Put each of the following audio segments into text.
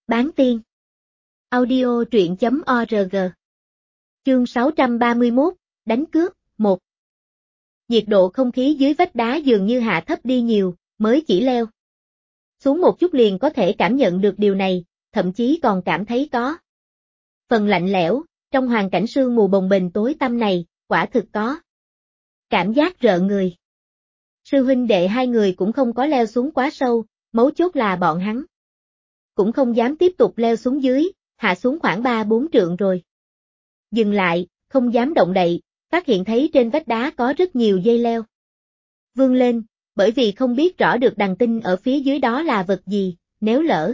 Bán tiên. Audio truyện.org. Chương 631, đánh cướp, 1. Nhiệt độ không khí dưới vách đá dường như hạ thấp đi nhiều, mới chỉ leo xuống một chút liền có thể cảm nhận được điều này, thậm chí còn cảm thấy có phần lạnh lẽo, trong hoàn cảnh sương mù bồng bềnh tối tăm này, quả thực có cảm giác rợn người. Sư huynh đệ hai người cũng không có leo xuống quá sâu, mấu chốt là bọn hắn cũng không dám tiếp tục leo xuống dưới, hạ xuống khoảng 3-4 trượng rồi. Dừng lại, không dám động đậy, phát hiện thấy trên vách đá có rất nhiều dây leo. Vươn lên, bởi vì không biết rõ được đằng tinh ở phía dưới đó là vật gì, nếu lỡ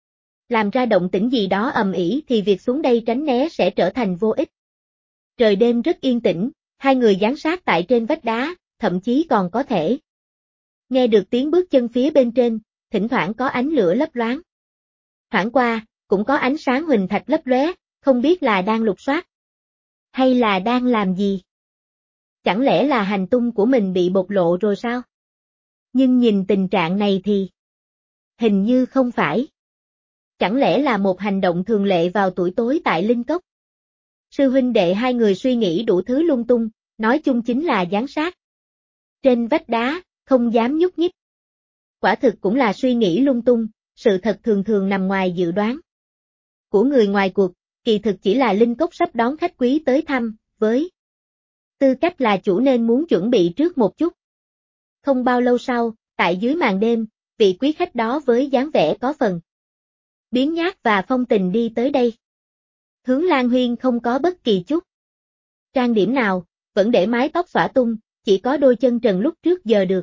làm ra động tĩnh gì đó ầm ĩ thì việc xuống đây tránh né sẽ trở thành vô ích. Trời đêm rất yên tĩnh, hai người dán sát tại trên vách đá, thậm chí còn có thể nghe được tiếng bước chân phía bên trên, thỉnh thoảng có ánh lửa lấp loáng. Thoảng qua, cũng có ánh sáng huỳnh thạch lấp lóe, không biết là đang lục soát hay là đang làm gì. Chẳng lẽ là hành tung của mình bị bộc lộ rồi sao? Nhưng nhìn tình trạng này thì hình như không phải. Chẳng lẽ là một hành động thường lệ vào tuổi tối tại Linh Cốc? Sư huynh đệ hai người suy nghĩ đủ thứ lung tung, nói chung chính là giám sát trên vách đá, không dám nhúc nhích. Quả thực cũng là suy nghĩ lung tung, sự thật thường thường nằm ngoài dự đoán của người ngoài cuộc, kỳ thực chỉ là Linh Cốc sắp đón khách quý tới thăm, với tư cách là chủ nên muốn chuẩn bị trước một chút. Không bao lâu sau, tại dưới màn đêm, vị quý khách đó với dáng vẻ có phần biếng nhác và phong tình đi tới đây. Hướng Lan Huyên không có bất kỳ chút trang điểm nào, vẫn để mái tóc xõa tung, chỉ có đôi chân trần lúc trước giờ được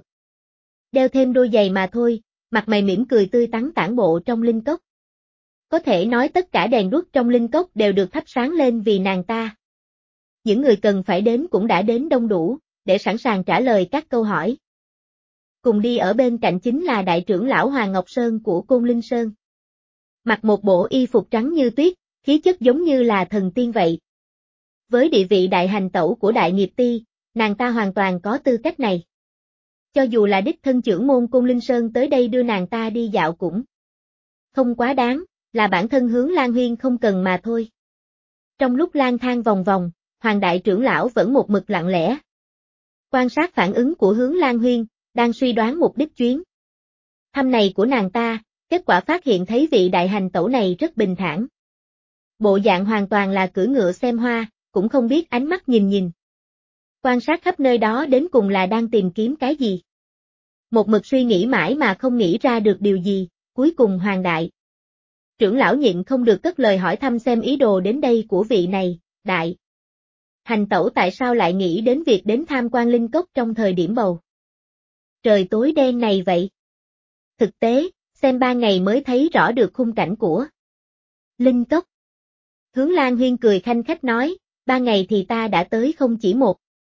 đeo thêm đôi giày mà thôi, mặt mày mỉm cười tươi tắn tản bộ trong Linh Cốc. Có thể nói tất cả đèn đuốc trong Linh Cốc đều được thắp sáng lên vì nàng ta. Những người cần phải đến cũng đã đến đông đủ, để sẵn sàng trả lời các câu hỏi. Cùng đi ở bên cạnh chính là đại trưởng lão Hoàng Ngọc Sơn của Côn Linh Sơn. Mặc một bộ y phục trắng như tuyết, khí chất giống như là thần tiên vậy. Với địa vị đại hành tẩu của Đại Nghiệp Ti, nàng ta hoàn toàn có tư cách này. Cho dù là đích thân trưởng môn Côn Linh Sơn tới đây đưa nàng ta đi dạo cũng không quá đáng, là bản thân Hướng Lan Huyên không cần mà thôi. Trong lúc lang thang vòng vòng, Hoàng đại trưởng lão vẫn một mực lặng lẽ quan sát phản ứng của Hướng Lan Huyên, đang suy đoán mục đích chuyến thăm này của nàng ta, kết quả phát hiện thấy vị đại hành tẩu này rất bình thản. Bộ dạng hoàn toàn là cưỡi ngựa xem hoa, cũng không biết ánh mắt nhìn nhìn. Quan sát khắp nơi đó đến cùng là đang tìm kiếm cái gì. Một mực suy nghĩ mãi mà không nghĩ ra được điều gì, cuối cùng Hoàng đại trưởng lão nhịn không được cất lời hỏi thăm xem ý đồ đến đây của vị này, đại hành tẩu tại sao lại nghĩ đến việc đến tham quan Linh Cốc trong thời điểm bầu trời tối đen này vậy. Thực tế, xem 3 ngày mới thấy rõ được khung cảnh của Linh Cốc. Hướng Lan Huyên cười khanh khách nói, 3 ngày thì ta đã tới không chỉ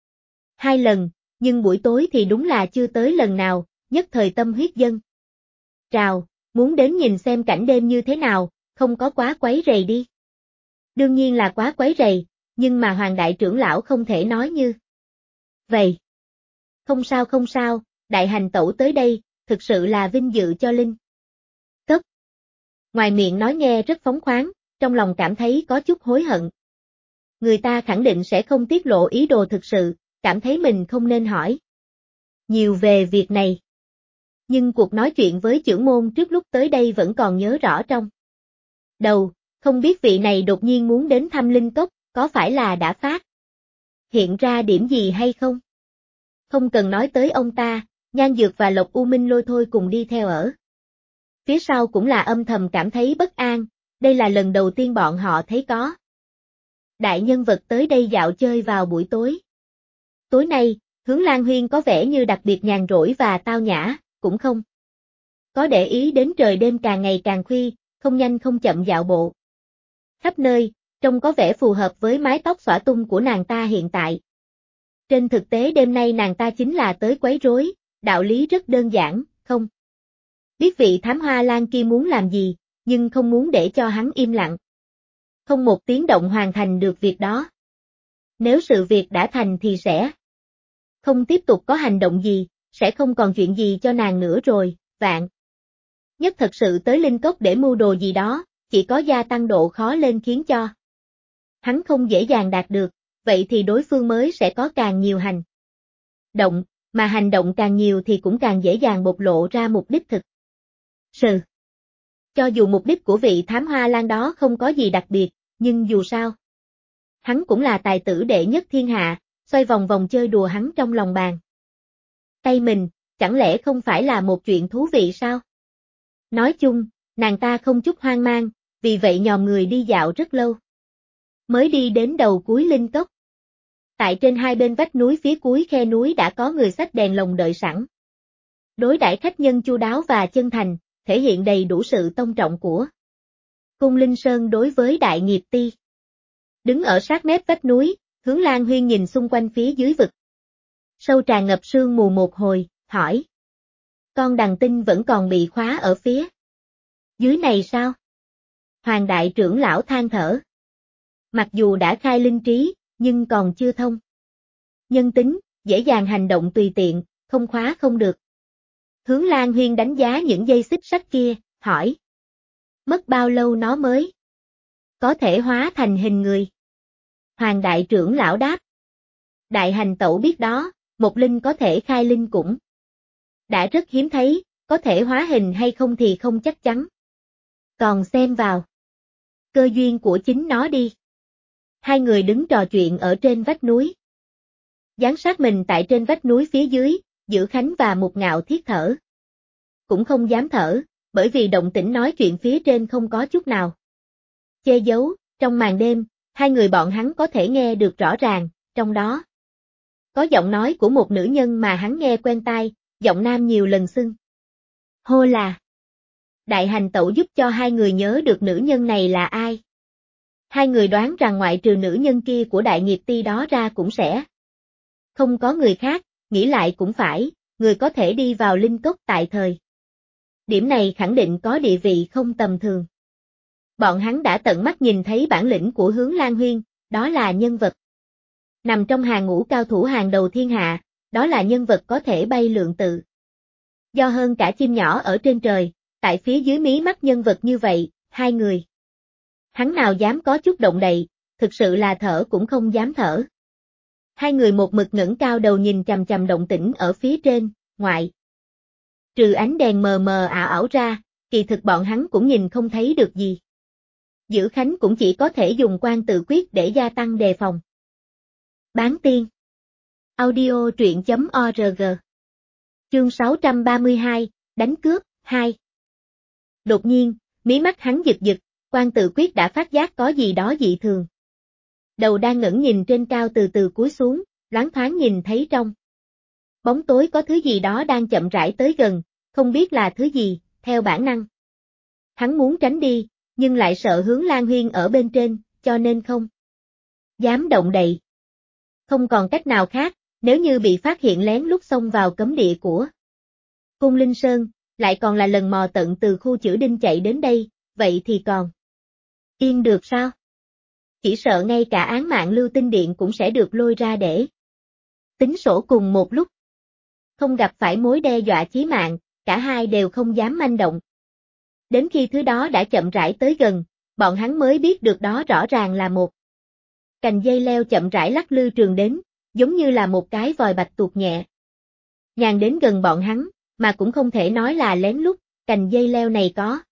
1-2 lần, nhưng buổi tối thì đúng là chưa tới lần nào, nhất thời tâm huyết dâng trào, muốn đến nhìn xem cảnh đêm như thế nào, không có quá quấy rầy đi. Đương nhiên là quá quấy rầy, nhưng mà Hoàng đại trưởng lão không thể nói như vậy. Không sao, đại hành tẩu tới đây, thực sự là vinh dự cho Linh Cốc. Ngoài miệng nói nghe rất phóng khoáng, trong lòng cảm thấy có chút hối hận. Người ta khẳng định sẽ không tiết lộ ý đồ thực sự, cảm thấy mình không nên hỏi nhiều về việc này. Nhưng cuộc nói chuyện với trưởng môn trước lúc tới đây vẫn còn nhớ rõ trong đầu, không biết vị này đột nhiên muốn đến thăm Linh Cốc, có phải là đã phát hiện ra điểm gì hay không? Không cần nói tới ông ta, Nhan Dược và Lộc U Minh Lôi thôi cùng đi theo ở phía sau cũng là âm thầm cảm thấy bất an, đây là lần đầu tiên bọn họ thấy có đại nhân vật tới đây dạo chơi vào buổi tối. Tối nay, Hướng Lan Huyên có vẻ như đặc biệt nhàn rỗi và tao nhã, cũng không có để ý đến trời đêm càng ngày càng khuya, không nhanh không chậm dạo bộ khắp nơi, trông có vẻ phù hợp với mái tóc xõa tung của nàng ta hiện tại. Trên thực tế đêm nay nàng ta chính là tới quấy rối, đạo lý rất đơn giản, không biết vị thám hoa lan kia muốn làm gì, nhưng không muốn để cho hắn im lặng. Không một tiếng động hoàn thành được việc đó. Nếu sự việc đã thành thì sẽ không tiếp tục có hành động gì, sẽ không còn chuyện gì cho nàng nữa rồi, vạn nhất thật sự tới Linh Cốc để mưu đồ gì đó, chỉ có gia tăng độ khó lên khiến cho hắn không dễ dàng đạt được, vậy thì đối phương mới sẽ có càng nhiều hành động, mà hành động càng nhiều thì cũng càng dễ dàng bộc lộ ra mục đích thực sự. Cho dù mục đích của vị thám hoa lan đó không có gì đặc biệt, nhưng dù sao, hắn cũng là tài tử đệ nhất thiên hạ, xoay vòng vòng chơi đùa hắn trong lòng bàn tay mình, chẳng lẽ không phải là một chuyện thú vị sao? Nói chung, nàng ta không chút hoang mang, vì vậy nhòm người đi dạo rất lâu. Mới đi đến đầu cuối linh cốc. Tại trên hai bên vách núi phía cuối khe núi đã có người xách đèn lồng đợi sẵn. Đối đãi khách nhân chu đáo và chân thành, thể hiện đầy đủ sự tôn trọng của Cung Linh Sơn đối với Đại Nghiệp Ti. Đứng ở sát mép vách núi, Hướng Lan Huyên nhìn xung quanh phía dưới vực sâu tràn ngập sương mù một hồi, hỏi. Con đằng tinh vẫn còn bị khóa ở phía dưới này sao? Hoàng đại trưởng lão than thở. Mặc dù đã khai linh trí, nhưng còn chưa thông nhân tính, dễ dàng hành động tùy tiện, không khóa không được. Hướng Lan Huyên đánh giá những dây xích sắt kia, hỏi. Mất bao lâu nó mới có thể hóa thành hình người? Hoàng đại trưởng lão đáp. Đại hành tẩu biết đó, một linh có thể khai linh cũng đã rất hiếm thấy, có thể hóa hình hay không thì không chắc chắn. Còn xem vào cơ duyên của chính nó đi. Hai người đứng trò chuyện ở trên vách núi. Giáng sát mình tại trên vách núi phía dưới, Dữ Khánh và Mục Ngạo Thiết thở. Cũng không dám thở, bởi vì động tĩnh nói chuyện phía trên không có chút nào che giấu, trong màn đêm, hai người bọn hắn có thể nghe được rõ ràng, trong đó có giọng nói của một nữ nhân mà hắn nghe quen tai, giọng nam nhiều lần xưng hô là. Đại hành tẩu giúp cho hai người nhớ được nữ nhân này là ai. Hai người đoán rằng ngoại trừ nữ nhân kia của Đại Nghiệp Ti đó ra cũng sẽ không có người khác, nghĩ lại cũng phải, người có thể đi vào linh cốc tại thời điểm này khẳng định có địa vị không tầm thường. Bọn hắn đã tận mắt nhìn thấy bản lĩnh của Hướng Lan Huyên, đó là nhân vật nằm trong hàng ngũ cao thủ hàng đầu thiên hạ, đó là nhân vật có thể bay lượn tự do hơn cả chim nhỏ ở trên trời, tại phía dưới mí mắt nhân vật như vậy, hai người. Hắn nào dám có chút động đậy, thực sự là thở cũng không dám thở. Hai người một mực ngẩng cao đầu nhìn chằm chằm động tĩnh ở phía trên, ngoại trừ ánh đèn mờ mờ ảo ảo ra, kỳ thực bọn hắn cũng nhìn không thấy được gì. Dữ Khánh cũng chỉ có thể dùng quan tự quyết để gia tăng đề phòng. Bán tiên. Audio truyện.org. Chương 632, đánh cướp, 2. Đột nhiên, mí mắt hắn giật giật, quan tự quyết đã phát giác có gì đó dị thường. Đầu đang ngẩng nhìn trên cao từ từ cúi xuống, loáng thoáng nhìn thấy trong bóng tối có thứ gì đó đang chậm rãi tới gần, không biết là thứ gì, theo bản năng. Hắn muốn tránh đi, nhưng lại sợ Hướng Lan Huyên ở bên trên, cho nên không dám động đậy. Không còn cách nào khác, nếu như bị phát hiện lén lút xông vào cấm địa của Cung Linh Sơn, lại còn là lần mò tận từ khu Chữ Đinh chạy đến đây, vậy thì còn yên được sao? Chỉ sợ ngay cả án mạng Lưu Tinh Điện cũng sẽ được lôi ra để tính sổ cùng một lúc. Không gặp phải mối đe dọa chí mạng, cả hai đều không dám manh động. Đến khi thứ đó đã chậm rãi tới gần, bọn hắn mới biết được đó rõ ràng là một cành dây leo chậm rãi lắc lư trường đến, giống như là một cái vòi bạch tuộc nhẹ nhàng đến gần bọn hắn, mà cũng không thể nói là lén lút, cành dây leo này có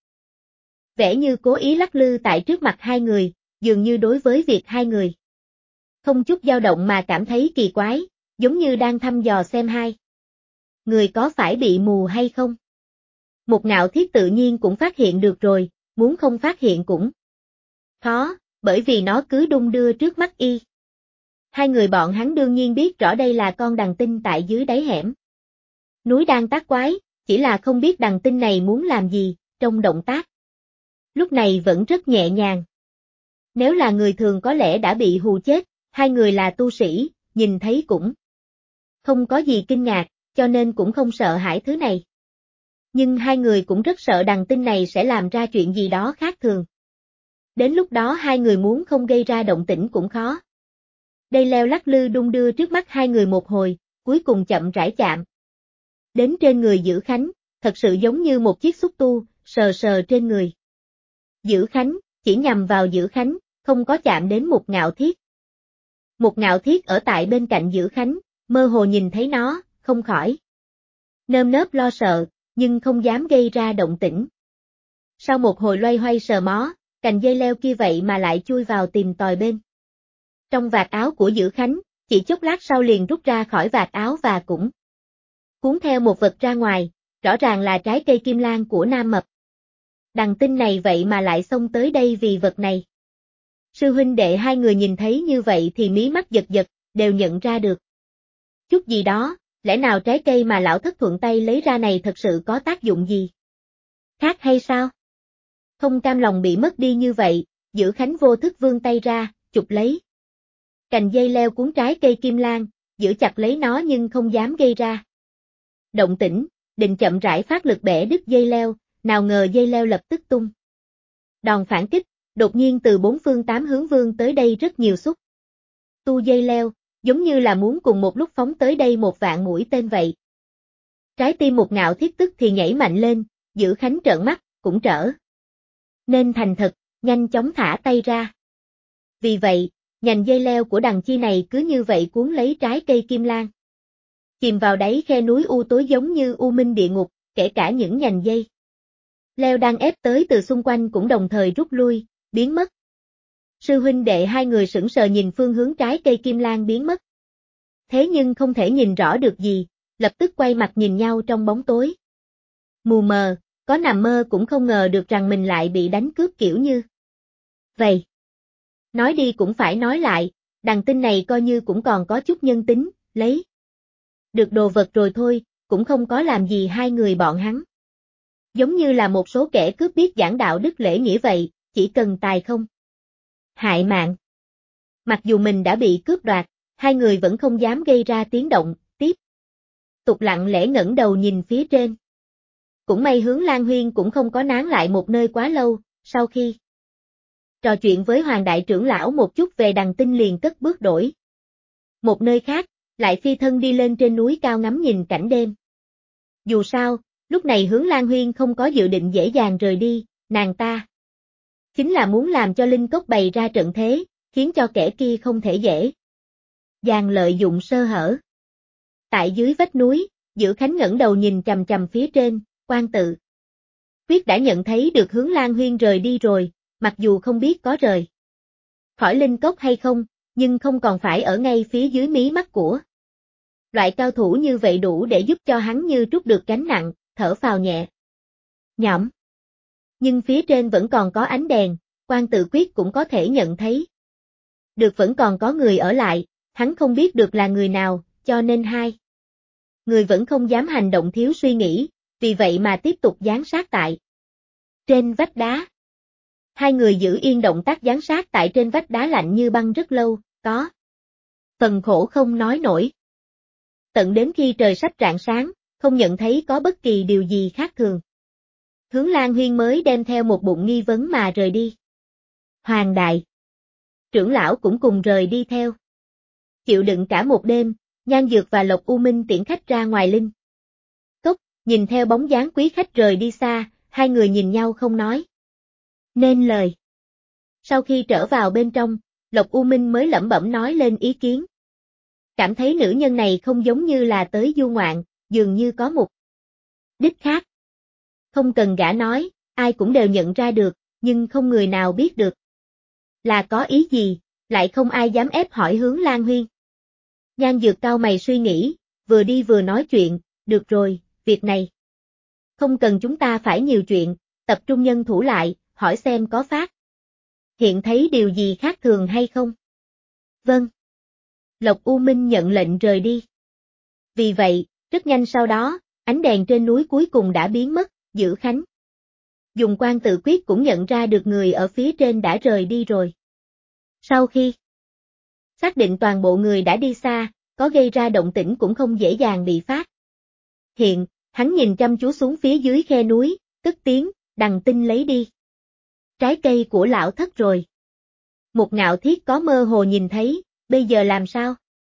vẻ như cố ý lắc lư tại trước mặt hai người, dường như đối với việc hai người không chút dao động mà cảm thấy kỳ quái, giống như đang thăm dò xem hai người có phải bị mù hay không. Một Ngạo Thiết tự nhiên cũng phát hiện được rồi, muốn không phát hiện cũng khó, bởi vì nó cứ đung đưa trước mắt y. Hai người bọn hắn đương nhiên biết rõ đây là con đằng tinh tại dưới đáy hẻm núi đang tác quái, chỉ là không biết đằng tinh này muốn làm gì, trong động tác lúc này vẫn rất nhẹ nhàng. Nếu là người thường có lẽ đã bị hù chết, hai người là tu sĩ, nhìn thấy cũng không có gì kinh ngạc, cho nên cũng không sợ hãi thứ này. Nhưng hai người cũng rất sợ đằng tinh này sẽ làm ra chuyện gì đó khác thường. Đến lúc đó hai người muốn không gây ra động tĩnh cũng khó. Đây leo lắc lư đung đưa trước mắt hai người một hồi, cuối cùng chậm rãi chạm đến trên người Dữ Khánh, thật sự giống như một chiếc xúc tu, sờ sờ trên người Dữ Khánh, chỉ nhằm vào Dữ Khánh, không có chạm đến Mục Ngạo Thiết. Mục Ngạo Thiết ở tại bên cạnh Dữ Khánh, mơ hồ nhìn thấy nó, không khỏi nơm nớp lo sợ, nhưng không dám gây ra động tĩnh. Sau một hồi loay hoay sờ mó, cành dây leo kia vậy mà lại chui vào tìm tòi bên trong vạt áo của Dữ Khánh, chỉ chốc lát sau liền rút ra khỏi vạt áo và cũng cuốn theo một vật ra ngoài, rõ ràng là trái cây kim lan của Nam Mập. Đằng Tinh này vậy mà lại xông tới đây vì vật này. Sư huynh đệ hai người nhìn thấy như vậy thì mí mắt giật giật, đều nhận ra được chút gì đó, lẽ nào trái cây mà lão thất thuận tay lấy ra này thật sự có tác dụng gì khác hay sao? Không cam lòng bị mất đi như vậy, Dữ Khánh vô thức vươn tay ra, chụp lấy cành dây leo cuốn trái cây kim lan, giữ chặt lấy nó nhưng không dám gây ra động tĩnh, định chậm rãi phát lực bẻ đứt dây leo, nào ngờ dây leo lập tức tung đòn phản kích, đột nhiên từ bốn phương tám hướng vươn tới đây rất nhiều xúc tu dây leo, giống như là muốn cùng một lúc phóng tới đây một vạn mũi tên vậy. Trái tim Mục Ngạo Thiết tức thì nhảy mạnh lên, Dữ Khánh trợn mắt, cũng trở nên thành thật, nhanh chóng thả tay ra. Vì vậy, nhành dây leo của đằng chi này cứ như vậy cuốn lấy trái cây kim lan. Chìm vào đáy khe núi u tối giống như u minh địa ngục, kể cả những nhành dây leo đang ép tới từ xung quanh cũng đồng thời rút lui, biến mất. Sư huynh đệ hai người sững sờ nhìn phương hướng trái cây kim lan biến mất. Thế nhưng không thể nhìn rõ được gì, lập tức quay mặt nhìn nhau trong bóng tối. Mù mờ, có nằm mơ cũng không ngờ được rằng mình lại bị đánh cướp kiểu như vậy. Nói đi cũng phải nói lại, đằng Tinh này coi như cũng còn có chút nhân tính, lấy được đồ vật rồi thôi, cũng không có làm gì hai người bọn hắn. Giống như là một số kẻ cướp biết giảng đạo đức lễ nghĩa vậy, chỉ cần tài không hại mạng. Mặc dù mình đã bị cướp đoạt, hai người vẫn không dám gây ra tiếng động, tiếp tục lặng lẽ ngẩng đầu nhìn phía trên. Cũng may Hướng Lan Huyên cũng không có nán lại một nơi quá lâu, sau khi trò chuyện với Hoàng đại trưởng lão một chút về đằng Tinh liền cất bước đổi một nơi khác, lại phi thân đi lên trên núi cao ngắm nhìn cảnh đêm. Dù sao, lúc này Hướng Lan Huyên không có dự định dễ dàng rời đi, nàng ta chính là muốn làm cho Linh Cốc bày ra trận thế, khiến cho kẻ kia không thể dễ dàng lợi dụng sơ hở. Tại dưới vách núi, Dữ Khánh ngẩng đầu nhìn chằm chằm phía trên, Quan Tự Quyết đã nhận thấy được Hướng Lan Huyên rời đi rồi, mặc dù không biết có rời khỏi Linh Cốc hay không, nhưng không còn phải ở ngay phía dưới mí mắt của loại cao thủ như vậy đủ để giúp cho hắn như trút được gánh nặng, thở phào nhẹ nhõm. Nhưng phía trên vẫn còn có ánh đèn, Quan Tự Quyết cũng có thể nhận thấy được vẫn còn có người ở lại, hắn không biết được là người nào, cho nên hai người vẫn không dám hành động thiếu suy nghĩ, vì vậy mà tiếp tục giám sát tại trên vách đá. Hai người giữ yên động tác giám sát tại trên vách đá lạnh như băng rất lâu, có phần khổ không nói nổi. Tận đến khi trời sắp rạng sáng, không nhận thấy có bất kỳ điều gì khác thường. Hướng Lan Huyên mới đem theo một bụng nghi vấn mà rời đi. Hoàng đại trưởng lão cũng cùng rời đi theo. Chịu đựng cả một đêm, Nhan Dược và Lộc U Minh tiễn khách ra ngoài Linh Cốc, nhìn theo bóng dáng quý khách rời đi xa, hai người nhìn nhau không nói nên lời. Sau khi trở vào bên trong, Lộc U Minh mới lẩm bẩm nói lên ý kiến. Cảm thấy nữ nhân này không giống như là tới du ngoạn, dường như có mục đích khác. Không cần gã nói, ai cũng đều nhận ra được, nhưng không người nào biết được là có ý gì, lại không ai dám ép hỏi Hướng Lan Huyên. Nhan Dược cau mày suy nghĩ, vừa đi vừa nói chuyện, được rồi, việc này không cần chúng ta phải nhiều chuyện, tập trung nhân thủ lại, hỏi xem có phát hiện thấy điều gì khác thường hay không. Vâng. Lộc U Minh nhận lệnh rời đi. Vì vậy, rất nhanh sau đó, ánh đèn trên núi cuối cùng đã biến mất, Dữ Khánh dùng Quan Tự Quyết cũng nhận ra được người ở phía trên đã rời đi rồi. Sau khi xác định toàn bộ người đã đi xa, có gây ra động tĩnh cũng không dễ dàng bị phát hiện, hắn nhìn chăm chú xuống phía dưới khe núi, cất tiếng, đằng Tinh lấy đi trái cây của lão thất rồi. Mục Ngạo Thiết có mơ hồ nhìn thấy, bây giờ làm sao?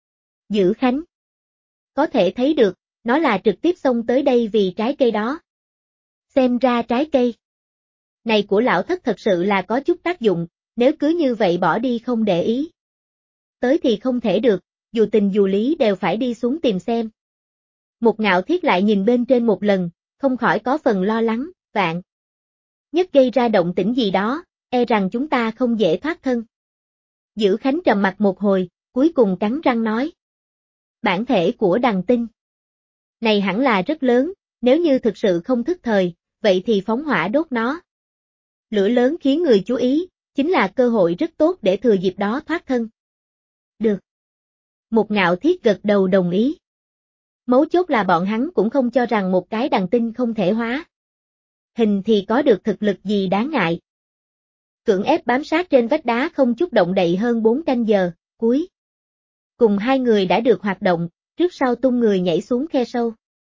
Dữ Khánh có thể thấy được, nó là trực tiếp xông tới đây vì trái cây đó. Xem ra trái cây Này của lão thất thật sự là có chút tác dụng, nếu cứ như vậy bỏ đi không để ý. Tới thì không thể được, dù tình dù lý đều phải đi xuống tìm xem. Một Ngạo Thiết lại nhìn bên trên một lần, không khỏi có phần lo lắng, vạn nhất gây ra động tĩnh gì đó, e rằng chúng ta không dễ thoát thân. Dữ Khánh trầm mặt một hồi, cuối cùng cắn răng nói. Bản thể của Đằng Tinh này hẳn là rất lớn, nếu như thực sự không thức thời, vậy thì phóng hỏa đốt nó. Lửa lớn khiến người chú ý, chính là cơ hội rất tốt để thừa dịp đó thoát thân. Được. Một Ngạo Thiết gật đầu đồng ý. Mấu chốt là bọn hắn cũng không cho rằng một cái Đằng Tinh không thể hóa hình thì có được thực lực gì đáng ngại. Cưỡng ép bám sát trên vách đá không chút động đậy hơn 4 canh giờ, cuối cùng hai người đã được hoạt động, trước sau tung người nhảy xuống khe sâu.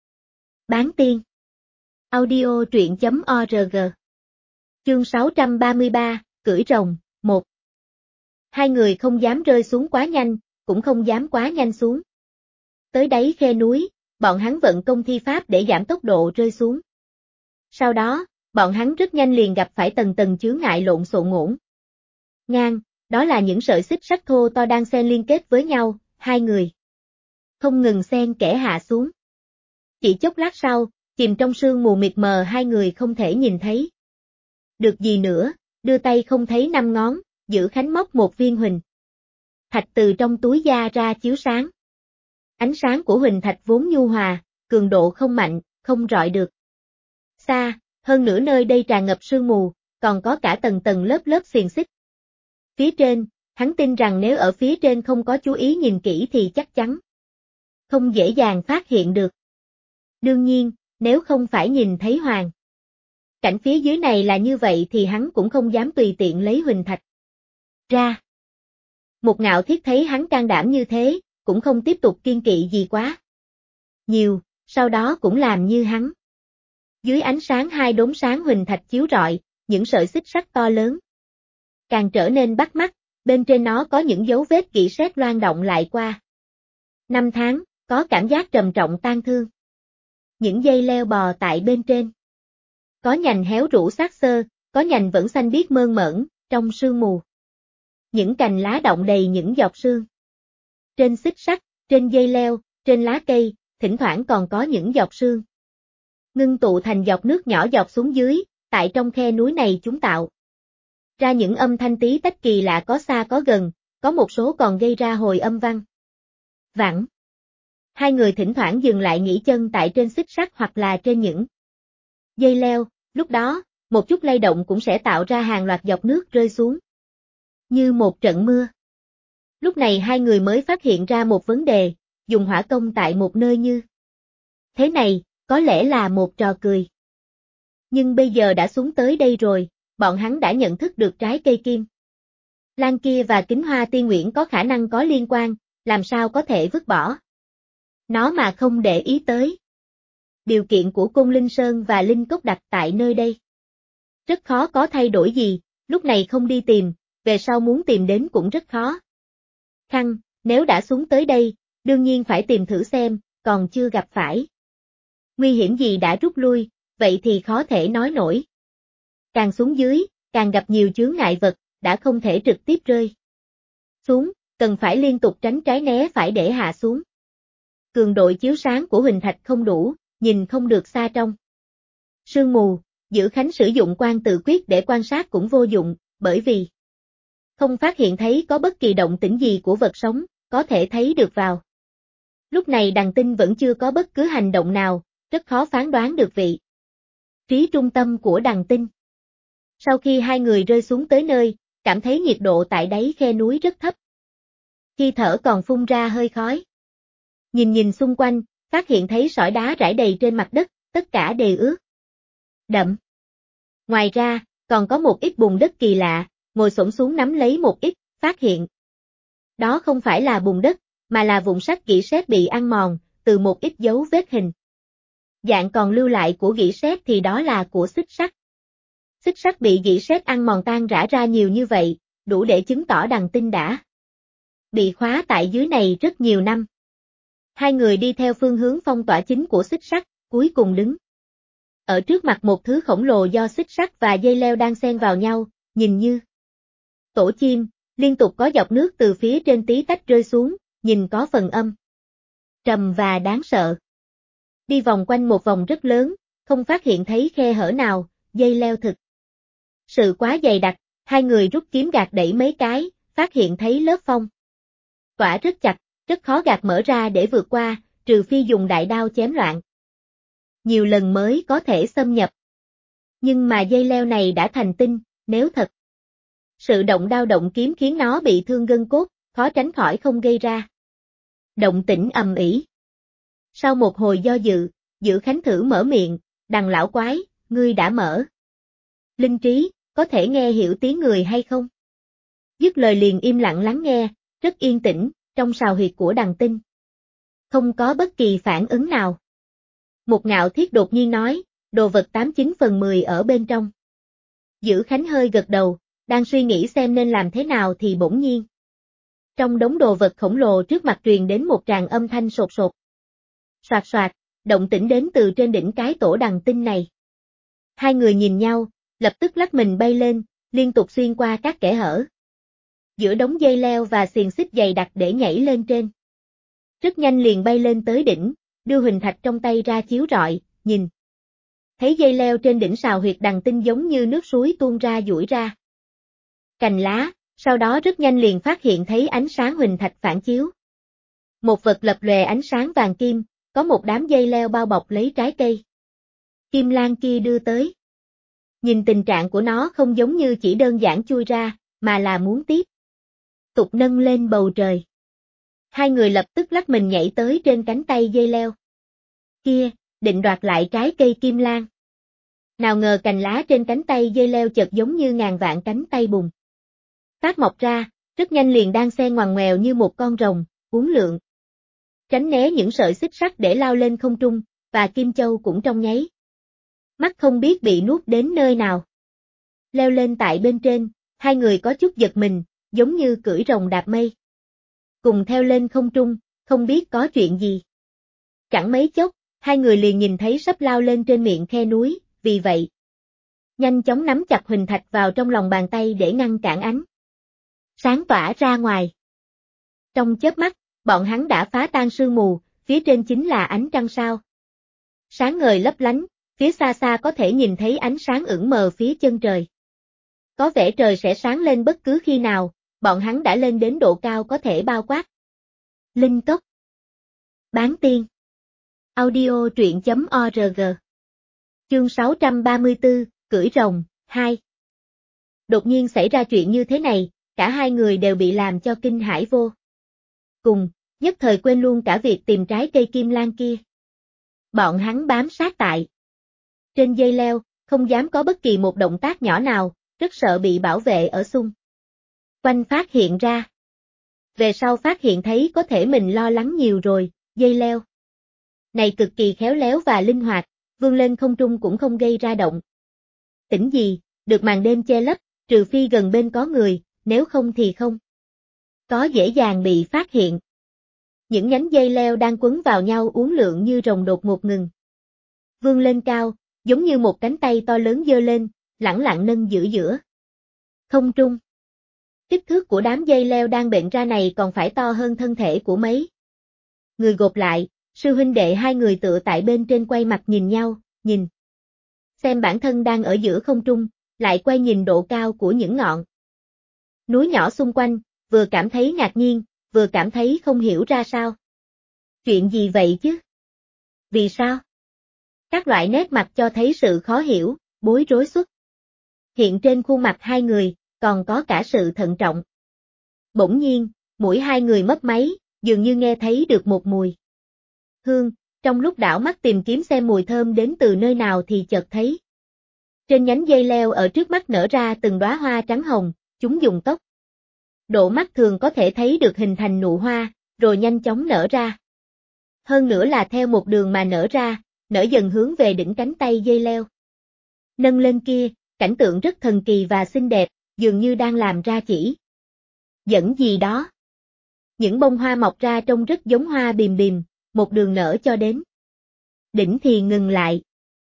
Bán tiên. Audio truyện.org. Chương 633, cưỡi rồng, 1. Hai người không dám rơi xuống quá nhanh, cũng không dám quá nhanh xuống. Tới đáy khe núi, bọn hắn vận công thi pháp để giảm tốc độ rơi xuống. Sau đó, bọn hắn rất nhanh liền gặp phải tầng tầng chướng ngại lộn xộn ngổn ngang, đó là những sợi xích sắt thô to đang xen liên kết với nhau, hai người không ngừng xen kẽ hạ xuống. Chỉ chốc lát sau, chìm trong sương mù mịt mờ hai người không thể nhìn thấy được gì nữa, đưa tay không thấy năm ngón, Dữ Khánh móc một viên huỳnh thạch từ trong túi da ra chiếu sáng. Ánh sáng của huỳnh thạch vốn nhu hòa, cường độ không mạnh, không rọi được xa, hơn nữa nơi đây tràn ngập sương mù, còn có cả tầng tầng lớp lớp xiềng xích. Phía trên, hắn tin rằng nếu ở phía trên không có chú ý nhìn kỹ thì chắc chắn không dễ dàng phát hiện được. Đương nhiên, nếu không phải nhìn thấy hoàn cảnh phía dưới này là như vậy thì hắn cũng không dám tùy tiện lấy huỳnh thạch ra. Một Ngạo Thiết thấy hắn can đảm như thế, cũng không tiếp tục kiên kỵ gì quá nhiều, sau đó cũng làm như hắn. Dưới ánh sáng hai đốm sáng huỳnh thạch chiếu rọi, những sợi xích sắt to lớn càng trở nên bắt mắt, bên trên nó có những dấu vết kỹ sét loang động lại qua năm tháng, có cảm giác trầm trọng tang thương. Những dây leo bò tại bên trên có nhành héo rũ xác xơ, có nhành vẫn xanh biếc mơn mởn, trong sương mù. Những cành lá đọng đầy những giọt sương. Trên xích sắt, trên dây leo, trên lá cây, thỉnh thoảng còn có những giọt sương ngưng tụ thành giọt nước nhỏ giọt xuống dưới, tại trong khe núi này chúng tạo ra những âm thanh tí tách kỳ lạ có xa có gần, có một số còn gây ra hồi âm vang vẳng. Hai người thỉnh thoảng dừng lại nghỉ chân tại trên xích sắt hoặc là trên những dây leo, lúc đó, một chút lay động cũng sẽ tạo ra hàng loạt giọt nước rơi xuống như một trận mưa. Lúc này hai người mới phát hiện ra một vấn đề, dùng hỏa công tại một nơi như thế này, có lẽ là một trò cười. Nhưng bây giờ đã xuống tới đây rồi, bọn hắn đã nhận thức được trái cây kim lan kia và Kính Hoa Tiên Nguyễn có khả năng có liên quan, làm sao có thể vứt bỏ nó mà không để ý tới. Điều kiện của Côn Linh Sơn và Linh Cốc đặt tại nơi đây rất khó có thay đổi gì, lúc này không đi tìm, về sau muốn tìm đến cũng rất khó. Khăng, nếu đã xuống tới đây, đương nhiên phải tìm thử xem, còn chưa gặp phải nguy hiểm gì đã rút lui, vậy thì khó thể nói nổi. Càng xuống dưới, càng gặp nhiều chướng ngại vật, đã không thể trực tiếp rơi xuống, cần phải liên tục tránh trái né phải để hạ xuống. Cường độ chiếu sáng của huỳnh thạch không đủ, nhìn không được xa trong sương mù, Dữ Khánh sử dụng quan tự quyết để quan sát cũng vô dụng, bởi vì không phát hiện thấy có bất kỳ động tĩnh gì của vật sống, có thể thấy được vào. Lúc này Đằng Tinh vẫn chưa có bất cứ hành động nào, rất khó phán đoán được vị trí trung tâm của Đằng Tinh. Sau khi hai người rơi xuống tới nơi, cảm thấy nhiệt độ tại đáy khe núi rất thấp. Khi thở còn phun ra hơi khói. Nhìn xung quanh, phát hiện thấy sỏi đá rải đầy trên mặt đất, tất cả đều ướt đậm. Ngoài ra, còn có một ít bùn đất kỳ lạ, ngồi xổm xuống nắm lấy một ít, phát hiện đó không phải là bùn đất, mà là vụn sắt gỉ sét bị ăn mòn, từ một ít dấu vết hình dạng còn lưu lại của gỉ sét thì đó là của xích sắt. Xích sắt bị gỉ sét ăn mòn tan rã ra nhiều như vậy, đủ để chứng tỏ Đằng Tinh đã bị khóa tại dưới này rất nhiều năm. Hai người đi theo phương hướng phong tỏa chính của xích sắt, cuối cùng đứng Ở trước mặt một thứ khổng lồ do xích sắt và dây leo đang xen vào nhau, nhìn như tổ chim, liên tục có giọt nước từ phía trên tí tách rơi xuống, nhìn có phần âm trầm và đáng sợ. Đi vòng quanh một vòng rất lớn, không phát hiện thấy khe hở nào, dây leo thực sự quá dày đặc, hai người rút kiếm gạt đẩy mấy cái, phát hiện thấy lớp phong tỏa rất chặt, rất khó gạt mở ra để vượt qua, trừ phi dùng đại đao chém loạn nhiều lần mới có thể xâm nhập. Nhưng mà dây leo này đã thành tinh, nếu thật sự động đao động kiếm khiến nó bị thương gân cốt, khó tránh khỏi không gây ra động tĩnh ầm ĩ. Sau một hồi do dự, Dữ Khánh thử mở miệng, đằng lão quái, ngươi đã mở linh trí, có thể nghe hiểu tiếng người hay không? Dứt lời liền im lặng lắng nghe, rất yên tĩnh, trong sào huyệt của Đằng Tinh. Không có bất kỳ phản ứng nào. Một Ngạo Thiết đột nhiên nói, đồ vật 89/10 ở bên trong. Dữ Khánh hơi gật đầu, đang suy nghĩ xem nên làm thế nào thì bỗng nhiên. Trong đống đồ vật khổng lồ trước mặt truyền đến một tràng âm thanh sột sột. Soạt soạt, động tĩnh đến từ trên đỉnh cái tổ Đằng Tinh này. Hai người nhìn nhau, lập tức lắc mình bay lên, liên tục xuyên qua các kẽ hở. Giữa đống dây leo và xiềng xích dày đặc để nhảy lên trên. Rất nhanh liền bay lên tới đỉnh, đưa huỳnh thạch trong tay ra chiếu rọi, nhìn. Thấy dây leo trên đỉnh sào huyệt Đằng Tinh giống như nước suối tuôn ra duỗi ra. Cành lá, sau đó rất nhanh liền phát hiện thấy ánh sáng huỳnh thạch phản chiếu. Một vật lập lòe ánh sáng vàng kim, có một đám dây leo bao bọc lấy trái cây. Kim Lan kia đưa tới. Nhìn tình trạng của nó không giống như chỉ đơn giản chui ra, mà là muốn tiếp tục nâng lên bầu trời. Hai người lập tức lắc mình nhảy tới trên cánh tay dây leo. Kia, định đoạt lại trái cây kim lan. Nào ngờ cành lá trên cánh tay dây leo chợt giống như ngàn vạn cánh tay bùng phát mọc ra, rất nhanh liền đang xen ngoằn ngoèo như một con rồng, uốn lượn. Tránh né những sợi xích sắt để lao lên không trung, và Kim Châu cũng trong nháy mắt không biết bị nuốt đến nơi nào. Leo lên tại bên trên, hai người có chút giật mình, giống như cưỡi rồng đạp mây. Cùng theo lên không trung, không biết có chuyện gì. Chẳng mấy chốc, hai người liền nhìn thấy sắp lao lên trên miệng khe núi, vì vậy nhanh chóng nắm chặt huỳnh thạch vào trong lòng bàn tay để ngăn cản ánh sáng tỏa ra ngoài. Trong chớp mắt, bọn hắn đã phá tan sương mù, phía trên chính là ánh trăng sao. Sáng ngời lấp lánh, phía xa xa có thể nhìn thấy ánh sáng ửng mờ phía chân trời. Có vẻ trời sẽ sáng lên bất cứ khi nào, bọn hắn đã lên đến độ cao có thể bao quát. Linh cốc. Bán tiên. Audio truyện.org. Chương 634, Cưỡi rồng, 2. Đột nhiên xảy ra chuyện như thế này, cả hai người đều bị làm cho kinh hãi vô cùng, nhất thời quên luôn cả việc tìm trái cây kim lan kia. Bọn hắn bám sát tại trên dây leo, không dám có bất kỳ một động tác nhỏ nào, rất sợ bị bảo vệ ở xung quanh phát hiện ra. Về sau phát hiện thấy có thể mình lo lắng nhiều rồi, dây leo này cực kỳ khéo léo và linh hoạt, vươn lên không trung cũng không gây ra động tĩnh gì, được màn đêm che lấp, trừ phi gần bên có người, nếu không thì không có dễ dàng bị phát hiện. Những nhánh dây leo đang quấn vào nhau uốn lượn như rồng đột ngột ngừng. Vươn lên cao, giống như một cánh tay to lớn giơ lên, lẳng lặng nâng giữ giữa không trung. Kích thước của đám dây leo đang bệnh ra này còn phải to hơn thân thể của mấy người gộp lại, sư huynh đệ hai người tựa tại bên trên quay mặt nhìn nhau, nhìn xem bản thân đang ở giữa không trung, lại quay nhìn độ cao của những ngọn núi nhỏ xung quanh, vừa cảm thấy ngạc nhiên, vừa cảm thấy không hiểu ra sao. Chuyện gì vậy chứ? Vì sao? Các loại nét mặt cho thấy sự khó hiểu, bối rối xuất hiện trên khuôn mặt hai người, còn có cả sự thận trọng. Bỗng nhiên, mũi hai người mấp máy, dường như nghe thấy được một mùi hương, trong lúc đảo mắt tìm kiếm xem mùi thơm đến từ nơi nào thì chợt thấy. Trên nhánh dây leo ở trước mắt nở ra từng đóa hoa trắng hồng, chúng dùng tốc độ mắt thường có thể thấy được hình thành nụ hoa, rồi nhanh chóng nở ra. Hơn nữa là theo một đường mà nở ra, nở dần hướng về đỉnh cánh tay dây leo. Nâng lên kia, cảnh tượng rất thần kỳ và xinh đẹp, dường như đang làm ra chỉ dẫn gì đó. Những bông hoa mọc ra trông rất giống hoa bìm bìm, một đường nở cho đến đỉnh thì ngừng lại.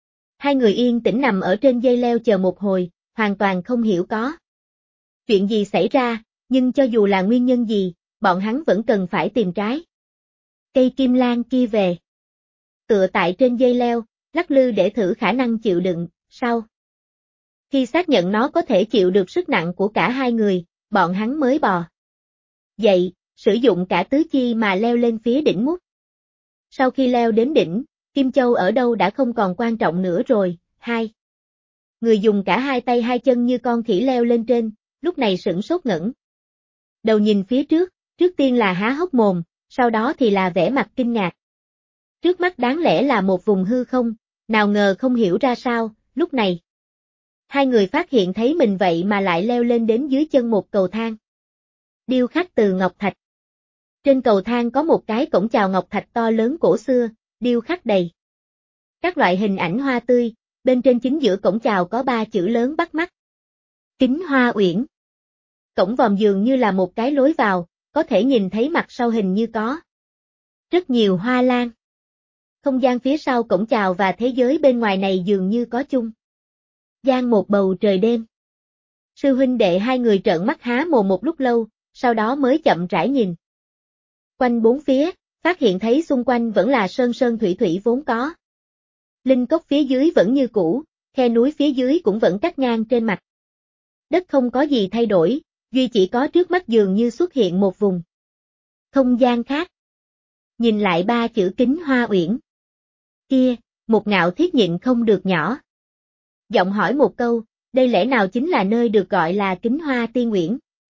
Hai người yên tĩnh nằm ở trên dây leo chờ một hồi, hoàn toàn không hiểu có chuyện gì xảy ra, nhưng cho dù là nguyên nhân gì, bọn hắn vẫn cần phải tìm trái cây kim lan kia về. Tựa tại trên dây leo, lắc lư để thử khả năng chịu đựng, sau khi xác nhận nó có thể chịu được sức nặng của cả hai người, bọn hắn mới bò dậy, sử dụng cả tứ chi mà leo lên phía đỉnh mút. Sau khi leo đến đỉnh, Kim Châu ở đâu đã không còn quan trọng nữa rồi, hai người dùng cả hai tay hai chân như con khỉ leo lên trên, lúc này sửng sốt ngẩng đầu nhìn phía trước tiên là há hốc mồm, sau đó thì là vẻ mặt kinh ngạc. Trước mắt đáng lẽ là một vùng hư không, nào ngờ không hiểu ra sao, lúc này hai người phát hiện thấy mình vậy mà lại leo lên đến dưới chân một cầu thang điêu khắc từ ngọc thạch. Trên cầu thang có một cái cổng chào ngọc thạch to lớn cổ xưa, điêu khắc đầy các loại hình ảnh hoa tươi, bên trên chính giữa cổng chào có 3 chữ lớn bắt mắt. Kính Hoa Uyển. Cổng vòm dường như là một cái lối vào, có thể nhìn thấy mặt sau hình như có rất nhiều hoa lan. Không gian phía sau cổng chào và thế giới bên ngoài này dường như có chung gian một bầu trời đêm. Sư huynh đệ hai người trợn mắt há mồm một lúc lâu, sau đó mới chậm rãi nhìn quanh bốn phía, phát hiện thấy xung quanh vẫn là sơn sơn thủy thủy vốn có. Linh cốc phía dưới vẫn như cũ, khe núi phía dưới cũng vẫn cắt ngang trên mặt đất không có gì thay đổi, duy chỉ có trước mắt dường như xuất hiện một vùng không gian khác. Nhìn lại 3 chữ Kính Hoa Uyển kia, một Ngạo Thiết nhịn không được nhỏ giọng hỏi một câu, đây lẽ nào chính là nơi được gọi là Kính Hoa Tiên Uyển?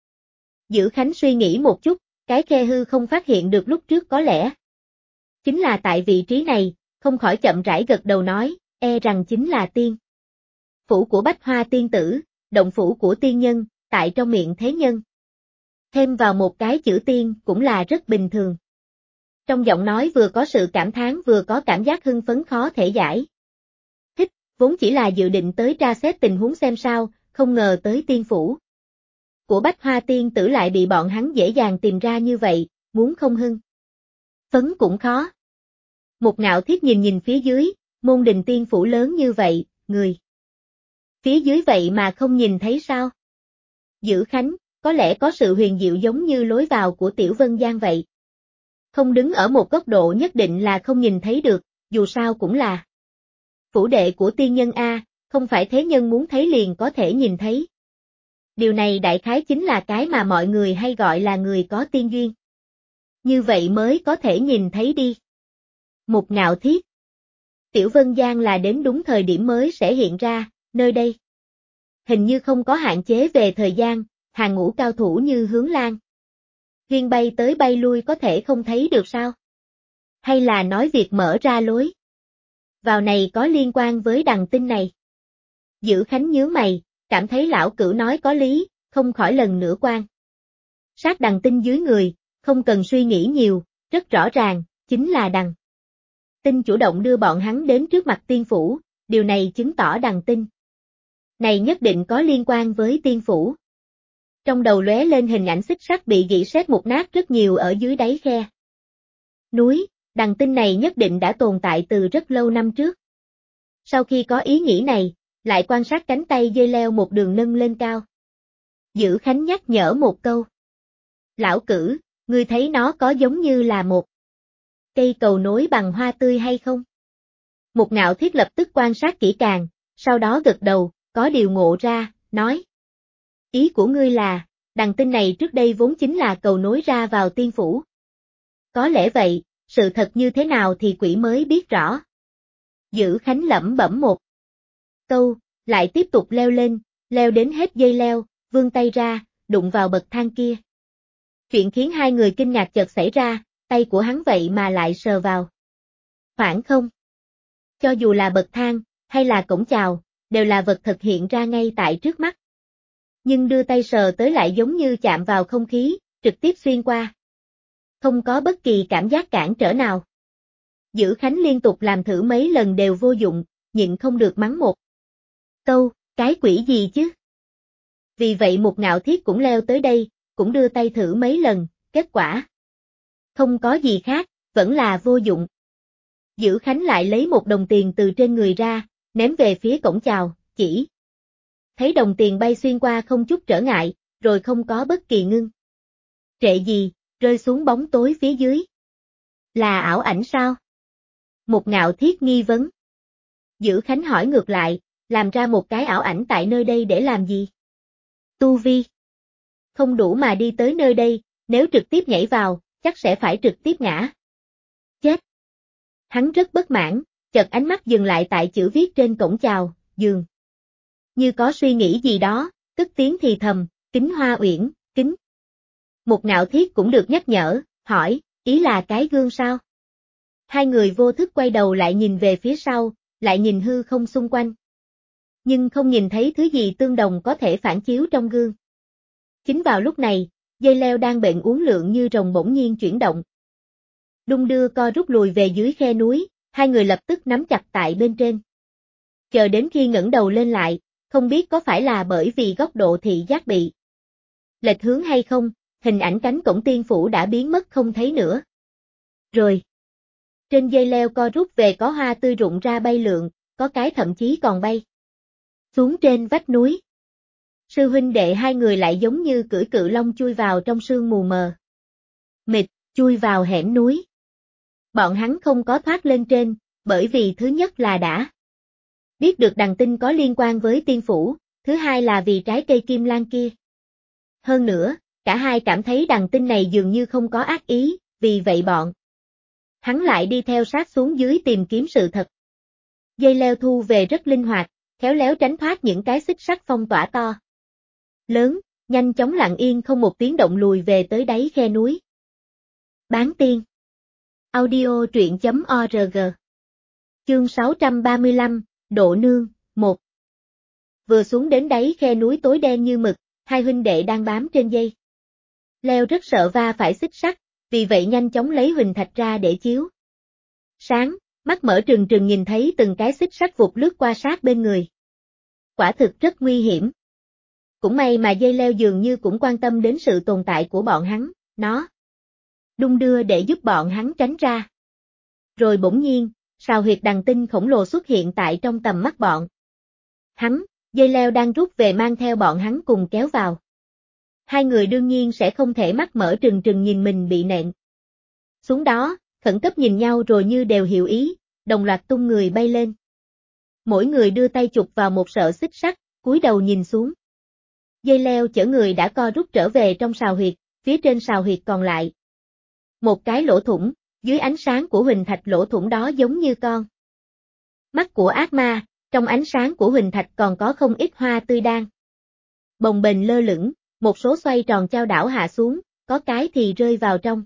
Dữ Khánh suy nghĩ một chút, cái khe hư không phát hiện được lúc trước có lẽ chính là tại vị trí này, không khỏi chậm rãi gật đầu nói, e rằng chính là tiên phủ của Bách Hoa tiên tử, động phủ của tiên nhân, tại trong miệng thế nhân. Thêm vào một cái chữ tiên cũng là rất bình thường. Trong giọng nói vừa có sự cảm thán vừa có cảm giác hưng phấn khó thể giải thích, vốn chỉ là dự định tới tra xét tình huống xem sao, không ngờ tới tiên phủ của Bách Hoa tiên tử lại bị bọn hắn dễ dàng tìm ra như vậy, muốn không hưng phấn cũng khó. Một Ngạo Thiết nhìn phía dưới, môn đình tiên phủ lớn như vậy, người phía dưới vậy mà không nhìn thấy sao? Dữ Khánh, có lẽ có sự huyền diệu giống như lối vào của Tiểu Vân Giang vậy. Không đứng ở một góc độ nhất định là không nhìn thấy được, dù sao cũng là phủ đệ của tiên nhân A, không phải thế nhân muốn thấy liền có thể nhìn thấy. Điều này đại khái chính là cái mà mọi người hay gọi là người có tiên duyên. Như vậy mới có thể nhìn thấy đi. Một Ngạo Thiết. Tiểu Vân Giang là đến đúng thời điểm mới sẽ hiện ra, nơi đây hình như không có hạn chế về thời gian, hàng ngũ cao thủ như Hướng Lan Huyên bay tới bay lui có thể không thấy được sao? Hay là nói việc mở ra lối vào này có liên quan với đằng tinh này? Dữ Khánh nhướng mày, cảm thấy lão cửu nói có lý, không khỏi lần nữa quan sát đằng tinh dưới người, không cần suy nghĩ nhiều, rất rõ ràng, chính là đằng tinh chủ động đưa bọn hắn đến trước mặt tiên phủ, điều này chứng tỏ đằng tinh này nhất định có liên quan với tiên phủ. Trong đầu lóe lên hình ảnh xích sắt bị rỉ sét mục nát rất nhiều ở dưới đáy khe núi, đằng tinh này nhất định đã tồn tại từ rất lâu năm trước. Sau khi có ý nghĩ này, lại quan sát cánh tay dây leo một đường nâng lên cao. Dữ Khánh nhắc nhở một câu. Lão cử, ngươi thấy nó có giống như là một cây cầu nối bằng hoa tươi hay không? Một Ngạo Thiết lập tức quan sát kỹ càng, sau đó gật đầu, có điều ngộ ra, nói. Ý của ngươi là, đằng tinh này trước đây vốn chính là cầu nối ra vào tiên phủ. Có lẽ vậy, sự thật như thế nào thì quỷ mới biết rõ. Dữ Khánh lẩm bẩm một câu, lại tiếp tục leo lên, leo đến hết dây leo, vươn tay ra, đụng vào bậc thang kia. Chuyện khiến hai người kinh ngạc chợt xảy ra, tay của hắn vậy mà lại sờ vào khoảng không. Cho dù là bậc thang, hay là cổng chào, đều là vật thực hiện ra ngay tại trước mắt. Nhưng đưa tay sờ tới lại giống như chạm vào không khí, trực tiếp xuyên qua. Không có bất kỳ cảm giác cản trở nào. Dữ Khánh liên tục làm thử mấy lần đều vô dụng, nhịn không được mắng một câu, cái quỷ gì chứ? Vì vậy một Ngạo Thiết cũng leo tới đây, cũng đưa tay thử mấy lần, kết quả không có gì khác, vẫn là vô dụng. Dữ Khánh lại lấy một đồng tiền từ trên người ra, ném về phía cổng chào, chỉ thấy đồng tiền bay xuyên qua không chút trở ngại, rồi không có bất kỳ ngưng trệ gì, rơi xuống bóng tối phía dưới. Là ảo ảnh sao? Một Ngạo Thiết nghi vấn. Dữ Khánh hỏi ngược lại, làm ra một cái ảo ảnh tại nơi đây để làm gì? Tu vi không đủ mà đi tới nơi đây, nếu trực tiếp nhảy vào, chắc sẽ phải trực tiếp ngã. Chết! Hắn rất bất mãn, chợt ánh mắt dừng lại tại chữ viết trên cổng chào, dường như có suy nghĩ gì đó, cất tiếng thì thầm, Kính Hoa Uyển, kính. Một Ngạo Thiết cũng được nhắc nhở, hỏi, ý là cái gương sao? Hai người vô thức quay đầu lại nhìn về phía sau, lại nhìn hư không xung quanh. Nhưng không nhìn thấy thứ gì tương đồng có thể phản chiếu trong gương. Chính vào lúc này, dây leo đang bệnh uốn lượn như rồng bỗng nhiên chuyển động. Đung đưa co rút lùi về dưới khe núi, hai người lập tức nắm chặt tại bên trên. Chờ đến khi ngẩng đầu lên lại, không biết có phải là bởi vì góc độ thị giác bị lệch hướng hay không, hình ảnh cánh cổng tiên phủ đã biến mất không thấy nữa. Rồi, trên dây leo co rút về có hoa tươi rụng ra bay lượn, có cái thậm chí còn bay xuống trên vách núi. Sư huynh đệ hai người lại giống như cưỡi cự long chui vào trong sương mù mờ mịt, chui vào hẻm núi. Bọn hắn không có thoát lên trên, bởi vì thứ nhất là đã biết được Đằng Tinh có liên quan với tiên phủ, thứ hai là vì trái cây kim lan kia. Hơn nữa, cả hai cảm thấy Đằng Tinh này dường như không có ác ý, vì vậy bọn hắn lại đi theo sát xuống dưới tìm kiếm sự thật. Dây leo thu về rất linh hoạt, khéo léo tránh thoát những cái xích sắt phong tỏa to lớn, nhanh chóng lặng yên không một tiếng động lùi về tới đáy khe núi. Bán tiên. Audio truyện.org. Chương 635, Độ Nương, 1. Vừa xuống đến đáy khe núi tối đen như mực, hai huynh đệ đang bám trên dây leo rất sợ va phải xích sắt, vì vậy nhanh chóng lấy huỳnh thạch ra để chiếu sáng, mắt mở trừng trừng nhìn thấy từng cái xích sắt vụt lướt qua sát bên người. Quả thực rất nguy hiểm. Cũng may mà dây leo dường như cũng quan tâm đến sự tồn tại của bọn hắn, nó đung đưa để giúp bọn hắn tránh ra. Rồi bỗng nhiên, sào huyệt Đằng Tinh khổng lồ xuất hiện tại trong tầm mắt bọn hắn, dây leo đang rút về mang theo bọn hắn cùng kéo vào. Hai người đương nhiên sẽ không thể mắt mở trừng trừng nhìn mình bị nện xuống đó, khẩn cấp nhìn nhau rồi như đều hiểu ý, đồng loạt tung người bay lên. Mỗi người đưa tay chụp vào một sợi xích sắt, cúi đầu nhìn xuống. Dây leo chở người đã co rút trở về trong sào huyệt, phía trên sào huyệt còn lại một cái lỗ thủng, dưới ánh sáng của huỳnh thạch lỗ thủng đó giống như con mắt của ác ma, trong ánh sáng của huỳnh thạch còn có không ít hoa tươi đang bồng bềnh lơ lửng, một số xoay tròn chao đảo hạ xuống, có cái thì rơi vào trong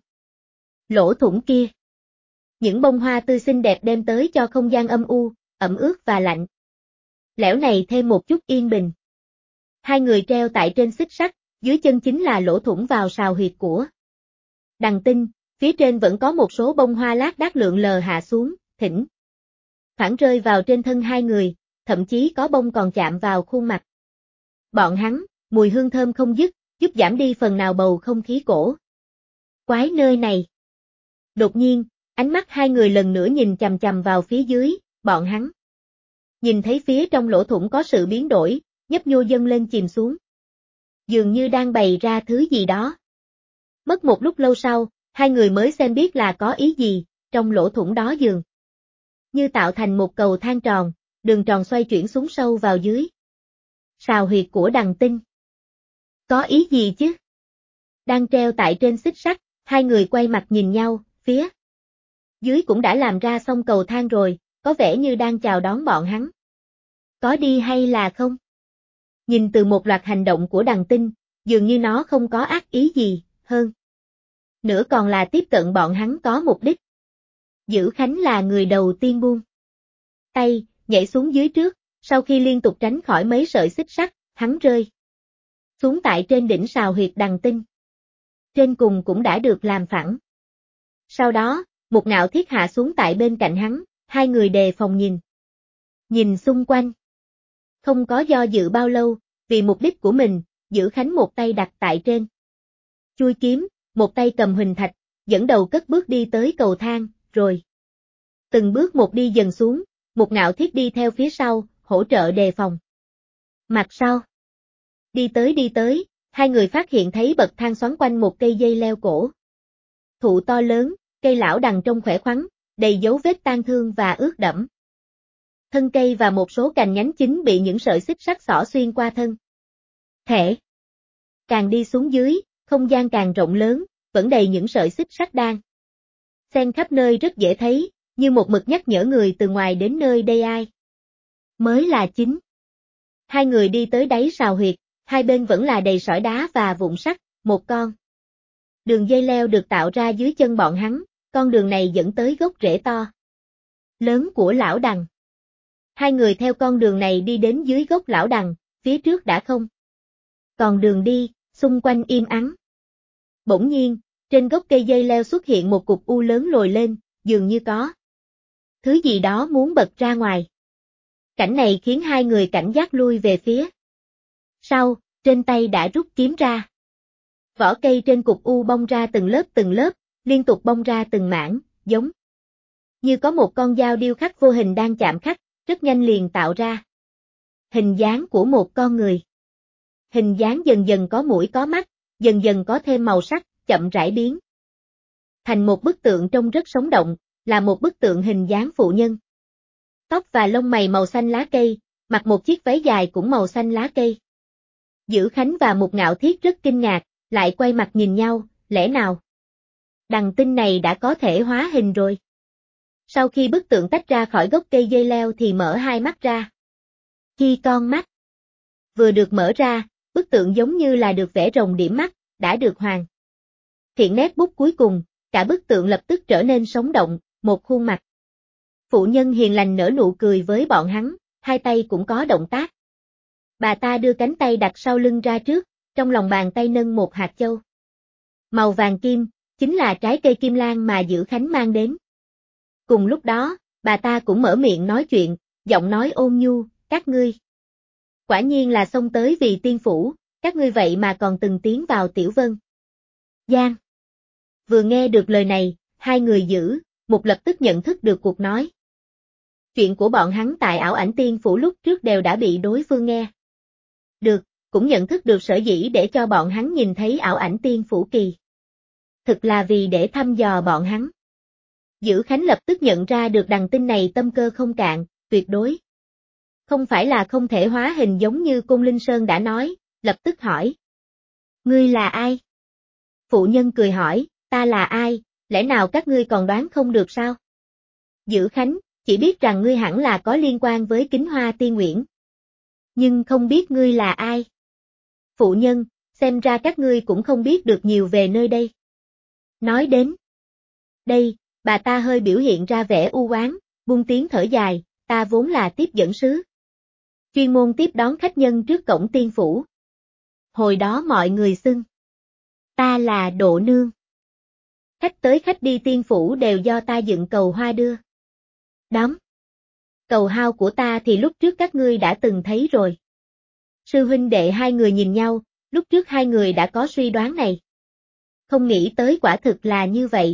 lỗ thủng kia. Những bông hoa tươi xinh đẹp đem tới cho không gian âm u, ẩm ướt và lạnh lẽo này thêm một chút yên bình. Hai người treo tại trên xích sắt, dưới chân chính là lỗ thủng vào sào huyệt của Đằng Tinh, phía trên vẫn có một số bông hoa lác đác lượn lờ hạ xuống, thỉnh thoảng rơi vào trên thân hai người, thậm chí có bông còn chạm vào khuôn mặt bọn hắn, mùi hương thơm không dứt, giúp giảm đi phần nào bầu không khí cổ quái nơi này. Đột nhiên, ánh mắt hai người lần nữa nhìn chằm chằm vào phía dưới, bọn hắn nhìn thấy phía trong lỗ thủng có sự biến đổi, nhấp nhô dâng lên chìm xuống. Dường như đang bày ra thứ gì đó. Mất một lúc lâu sau, hai người mới xem biết là có ý gì, trong lỗ thủng đó dường như tạo thành một cầu thang tròn, đường tròn xoay chuyển xuống sâu vào dưới sào huyệt của Đằng Tinh. Có ý gì chứ? Đang treo tại trên xích sắt, hai người quay mặt nhìn nhau, phía dưới cũng đã làm ra xong cầu thang rồi, có vẻ như đang chào đón bọn hắn. Có đi hay là không? Nhìn từ một loạt hành động của Đằng Tinh, dường như nó không có ác ý gì, hơn nữa còn là tiếp cận bọn hắn có mục đích. Dữ Khánh là người đầu tiên buông tay, nhảy xuống dưới trước, sau khi liên tục tránh khỏi mấy sợi xích sắt, hắn rơi xuống tại trên đỉnh sào huyệt Đằng Tinh. Trên cùng cũng đã được làm phẳng. Sau đó, một Ngạo Thiết hạ xuống tại bên cạnh hắn, hai người đề phòng nhìn xung quanh. Không có do dự bao lâu, vì mục đích của mình, Dữ Khánh một tay đặt tại trên chuôi kiếm, một tay cầm huỳnh thạch, dẫn đầu cất bước đi tới cầu thang, rồi từng bước một đi dần xuống, một ngạo thiết đi theo phía sau, hỗ trợ đề phòng. Mặt sau. Đi tới, hai người phát hiện thấy bậc thang xoắn quanh một cây dây leo cổ. Thụ to lớn, cây lão đằng trông khỏe khoắn, đầy dấu vết tang thương và ướt đẫm. Thân cây và một số cành nhánh chính bị những sợi xích sắt xỏ xuyên qua thân thể. Càng đi xuống dưới, không gian càng rộng lớn, vẫn đầy những sợi xích sắt đan xen khắp nơi rất dễ thấy, như một mực nhắc nhở người từ ngoài đến nơi đây ai mới là chính. Hai người đi tới đáy sào huyệt, hai bên vẫn là đầy sỏi đá và vụn sắt, một con đường dây leo được tạo ra dưới chân bọn hắn, con đường này dẫn tới gốc rễ to lớn của lão đằng. Hai người theo con đường này đi đến dưới gốc lão đằng, phía trước đã không còn đường đi, xung quanh im ắng. Bỗng nhiên, trên gốc cây dây leo xuất hiện một cục u lớn lồi lên, dường như có thứ gì đó muốn bật ra ngoài. Cảnh này khiến hai người cảnh giác lui về phía sau, trên tay đã rút kiếm ra. Vỏ cây trên cục u bong ra từng lớp, liên tục bong ra từng mảng, giống như có một con dao điêu khắc vô hình đang chạm khắc, rất nhanh liền tạo ra hình dáng của một con người. Hình dáng dần dần có mũi có mắt, dần dần có thêm màu sắc, chậm rãi biến thành một bức tượng trông rất sống động, là một bức tượng hình dáng phụ nhân. Tóc và lông mày màu xanh lá cây, mặc một chiếc váy dài cũng màu xanh lá cây. Dữ Khánh và Mục Ngạo Thiết rất kinh ngạc, lại quay mặt nhìn nhau, lẽ nào đằng tinh này đã có thể hóa hình rồi. Sau khi bức tượng tách ra khỏi gốc cây dây leo thì mở hai mắt ra. Khi con mắt vừa được mở ra, bức tượng giống như là được vẽ rồng điểm mắt, đã được hoàn thiện nét bút cuối cùng, cả bức tượng lập tức trở nên sống động, một khuôn mặt phụ nhân hiền lành nở nụ cười với bọn hắn, hai tay cũng có động tác. Bà ta đưa cánh tay đặt sau lưng ra trước, trong lòng bàn tay nâng một hạt châu màu vàng kim, chính là trái cây kim lan mà Dữ Khánh mang đến. Cùng lúc đó, bà ta cũng mở miệng nói chuyện, giọng nói ôn nhu, các ngươi quả nhiên là xông tới vì tiên phủ, các ngươi vậy mà còn từng tiến vào Tiểu Vân Giang. Vừa nghe được lời này, hai người Dữ, Mục lập tức nhận thức được cuộc nói chuyện của bọn hắn tại ảo ảnh tiên phủ lúc trước đều đã bị đối phương nghe được, cũng nhận thức được sở dĩ để cho bọn hắn nhìn thấy ảo ảnh tiên phủ kỳ. Thực là vì để thăm dò bọn hắn. Dữ Khánh lập tức nhận ra được đằng tinh này tâm cơ không cạn, tuyệt đối không phải là không thể hóa hình giống như Côn Linh Sơn đã nói, lập tức hỏi. Ngươi là ai? Phụ nhân cười hỏi, ta là ai, lẽ nào các ngươi còn đoán không được sao? Dữ Khánh, chỉ biết rằng ngươi hẳn là có liên quan với Kính Hoa Tiên Uyển. Nhưng không biết ngươi là ai. Phụ nhân, xem ra các ngươi cũng không biết được nhiều về nơi đây. Nói đến đây, bà ta hơi biểu hiện ra vẻ u oán, buông tiếng thở dài, ta vốn là tiếp dẫn sứ. Chuyên môn tiếp đón khách nhân trước cổng tiên phủ. Hồi đó mọi người xưng ta là Độ Nương. Khách tới khách đi tiên phủ đều do ta dựng cầu hoa đưa. Đóng. Cầu hao của ta thì lúc trước các ngươi đã từng thấy rồi. Sư huynh đệ hai người nhìn nhau, lúc trước hai người đã có suy đoán này. Không nghĩ tới quả thực là như vậy.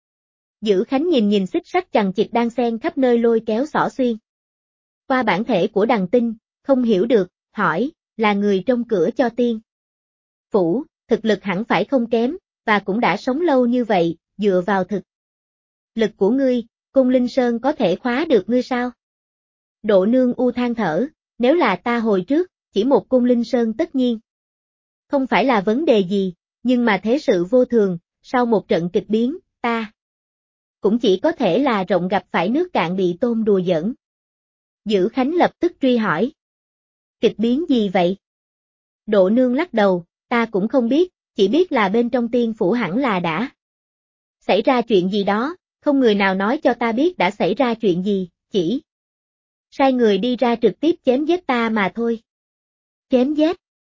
Dữ Khánh nhìn xích sắt chằng chịt đang xen khắp nơi lôi kéo xỏ xuyên. Qua bản thể của đằng tinh, không hiểu được, hỏi, là người trong cửa cho tiên phủ, thực lực hẳn phải không kém, và cũng đã sống lâu như vậy, dựa vào thực lực của ngươi, Côn Linh Sơn có thể khóa được ngươi sao? Độ Nương u than thở, nếu là ta hồi trước, chỉ một Côn Linh Sơn tất nhiên không phải là vấn đề gì, nhưng mà thế sự vô thường, sau một trận kịch biến, ta cũng chỉ có thể là rộng gặp phải nước cạn bị tôm đùa giỡn. Dữ Khánh lập tức truy hỏi. Kịch biến gì vậy? Độ Nương lắc đầu, ta cũng không biết, chỉ biết là bên trong tiên phủ hẳn là đã xảy ra chuyện gì đó, không người nào nói cho ta biết đã xảy ra chuyện gì, chỉ sai người đi ra trực tiếp chém giết ta mà thôi. Chém giết?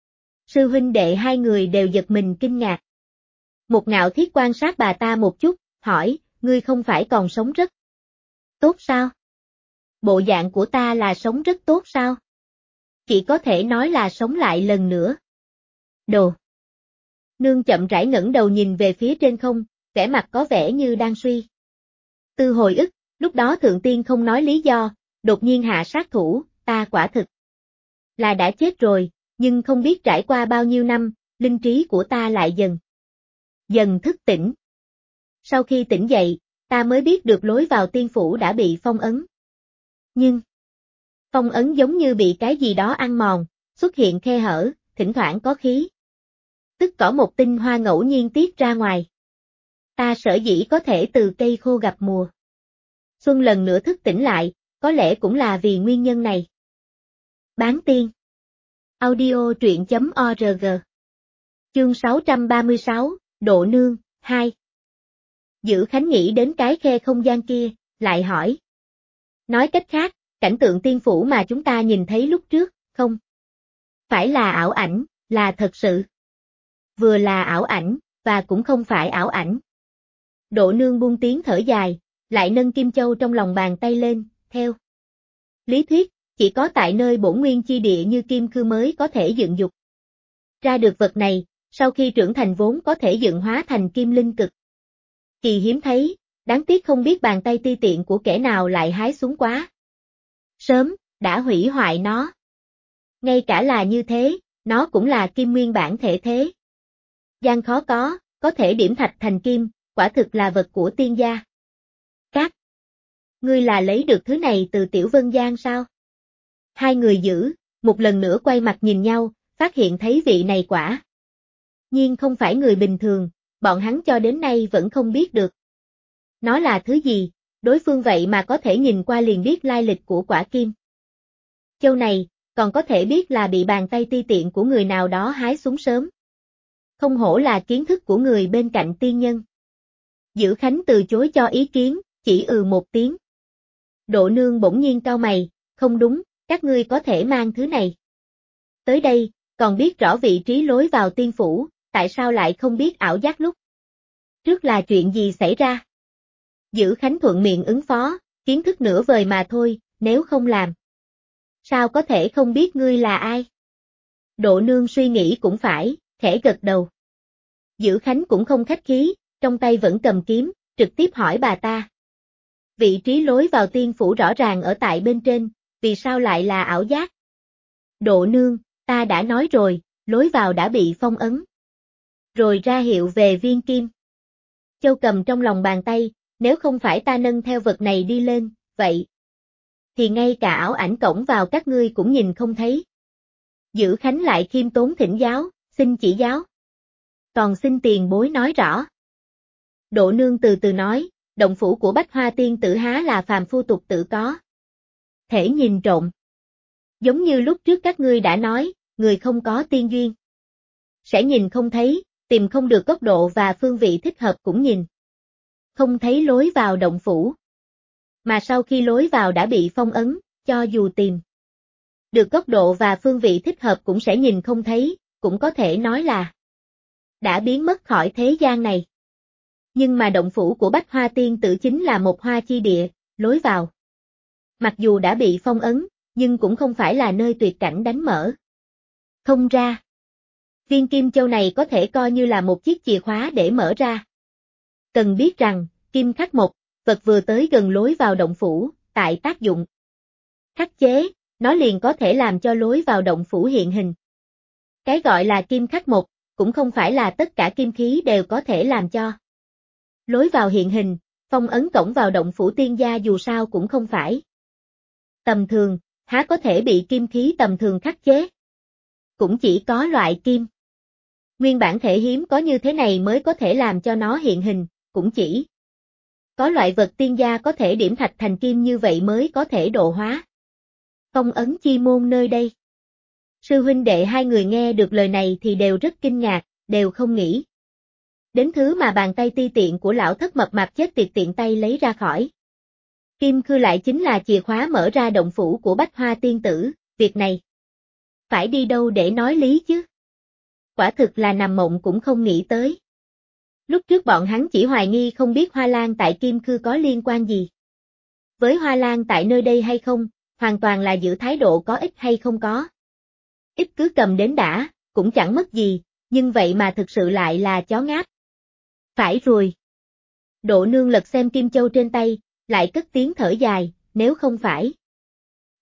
Sư huynh đệ hai người đều giật mình kinh ngạc. Một Ngạo Thiết quan sát bà ta một chút, hỏi, ngươi không phải còn sống rất tốt sao? Bộ dạng của ta là sống rất tốt sao? Chỉ có thể nói là sống lại lần nữa. Đồ. Nương chậm rãi ngẩng đầu nhìn về phía trên không, vẻ mặt có vẻ như đang suy tư hồi ức, lúc đó Thượng Tiên không nói lý do, đột nhiên hạ sát thủ, ta quả thực là đã chết rồi, nhưng không biết trải qua bao nhiêu năm, linh trí của ta lại dần thức tỉnh. Sau khi tỉnh dậy, ta mới biết được lối vào tiên phủ đã bị phong ấn. Nhưng phong ấn giống như bị cái gì đó ăn mòn, xuất hiện khe hở, thỉnh thoảng có khí tức cỏ một tinh hoa ngẫu nhiên tiết ra ngoài. Ta sở dĩ có thể từ cây khô gặp mùa xuân lần nữa thức tỉnh lại, có lẽ cũng là vì nguyên nhân này. Bán tiên. Audio truyện.org. Chương 636, Độ Nương, 2. Dữ Khánh nghĩ đến cái khe không gian kia, lại hỏi. Nói cách khác, cảnh tượng tiên phủ mà chúng ta nhìn thấy lúc trước, không phải là ảo ảnh, là thật sự. Vừa là ảo ảnh, và cũng không phải ảo ảnh. Độ Nương buông tiếng thở dài, lại nâng kim châu trong lòng bàn tay lên, theo lý thuyết, chỉ có tại nơi bổn nguyên chi địa như kim khư mới có thể dựng dục ra được vật này, sau khi trưởng thành vốn có thể dựng hóa thành kim linh cực kỳ hiếm thấy, đáng tiếc không biết bàn tay ti tiện của kẻ nào lại hái xuống quá sớm, đã hủy hoại nó. Ngay cả là như thế, nó cũng là kim nguyên bản thể thế gian khó có thể điểm thạch thành kim, quả thực là vật của tiên gia. Các ngươi là lấy được thứ này từ Tiểu Vân Giang sao? Hai người giữ, một lần nữa quay mặt nhìn nhau, phát hiện thấy vị này quả nhiên không phải người bình thường, bọn hắn cho đến nay vẫn không biết được. Nó là thứ gì, đối phương vậy mà có thể nhìn qua liền biết lai lịch của quả kim châu này, còn có thể biết là bị bàn tay ti tiện của người nào đó hái xuống sớm. Không hổ là kiến thức của người bên cạnh tiên nhân. Dữ Khánh từ chối cho ý kiến, chỉ một tiếng. Độ Nương bỗng nhiên cau mày, không đúng, các ngươi có thể mang thứ này tới đây, còn biết rõ vị trí lối vào tiên phủ, tại sao lại không biết ảo giác lúc trước là chuyện gì xảy ra? Dữ Khánh thuận miệng ứng phó, kiến thức nửa vời mà thôi, nếu không làm. Sao có thể không biết ngươi là ai? Độ Nương suy nghĩ cũng phải, khẽ gật đầu. Dữ Khánh cũng không khách khí, trong tay vẫn cầm kiếm, trực tiếp hỏi bà ta. Vị trí lối vào tiên phủ rõ ràng ở tại bên trên, vì sao lại là ảo giác? Độ Nương, ta đã nói rồi, lối vào đã bị phong ấn. Rồi ra hiệu về viên kim châu cầm trong lòng bàn tay, nếu không phải ta nâng theo vật này đi lên, vậy thì ngay cả ảo ảnh cổng vào các ngươi cũng nhìn không thấy. Dữ Khánh lại khiêm tốn thỉnh giáo, xin chỉ giáo. Còn xin tiền bối nói rõ. Độ Nương từ từ nói, động phủ của Bách Hoa Tiên tử há là phàm phu tục tử có thể nhìn trộm. Giống như lúc trước các ngươi đã nói, người không có tiên duyên sẽ nhìn không thấy, tìm không được góc độ và phương vị thích hợp cũng nhìn không thấy lối vào động phủ. Mà sau khi lối vào đã bị phong ấn, cho dù tìm được góc độ và phương vị thích hợp cũng sẽ nhìn không thấy, cũng có thể nói là đã biến mất khỏi thế gian này. Nhưng mà động phủ của Bách Hoa Tiên tử chính là một hoa chi địa, lối vào mặc dù đã bị phong ấn, nhưng cũng không phải là nơi tuyệt cảnh đánh mở không ra. Viên kim châu này có thể coi như là một chiếc chìa khóa để mở ra. Cần biết rằng, kim khắc một, vật vừa tới gần lối vào động phủ, tại tác dụng khắc chế, nó liền có thể làm cho lối vào động phủ hiện hình. Cái gọi là kim khắc một, cũng không phải là tất cả kim khí đều có thể làm cho lối vào hiện hình, phong ấn cổng vào động phủ tiên gia dù sao cũng không phải tầm thường, há có thể bị kim khí tầm thường khắc chế. Cũng chỉ có loại kim nguyên bản thể hiếm có như thế này mới có thể làm cho nó hiện hình, cũng chỉ có loại vật tiên gia có thể điểm thạch thành kim như vậy mới có thể độ hóa phong ấn chi môn nơi đây. Sư huynh đệ hai người nghe được lời này thì đều rất kinh ngạc, đều không nghĩ đến thứ mà bàn tay ti tiện của lão thất mập mạp chết tiệt tiện tay lấy ra khỏi kim khư lại chính là chìa khóa mở ra động phủ của Bách Hoa Tiên tử, việc này phải đi đâu để nói lý chứ? Quả thực là nằm mộng cũng không nghĩ tới. Lúc trước bọn hắn chỉ hoài nghi không biết Hoa Lan tại Kim Khư có liên quan gì với Hoa Lan tại nơi đây hay không, hoàn toàn là giữ thái độ có ích hay không có. Ít cứ cầm đến đã, cũng chẳng mất gì, nhưng vậy mà thực sự lại là chó ngáp. Phải rồi. Độ Nương lật xem kim châu trên tay, lại cất tiếng thở dài, nếu không phải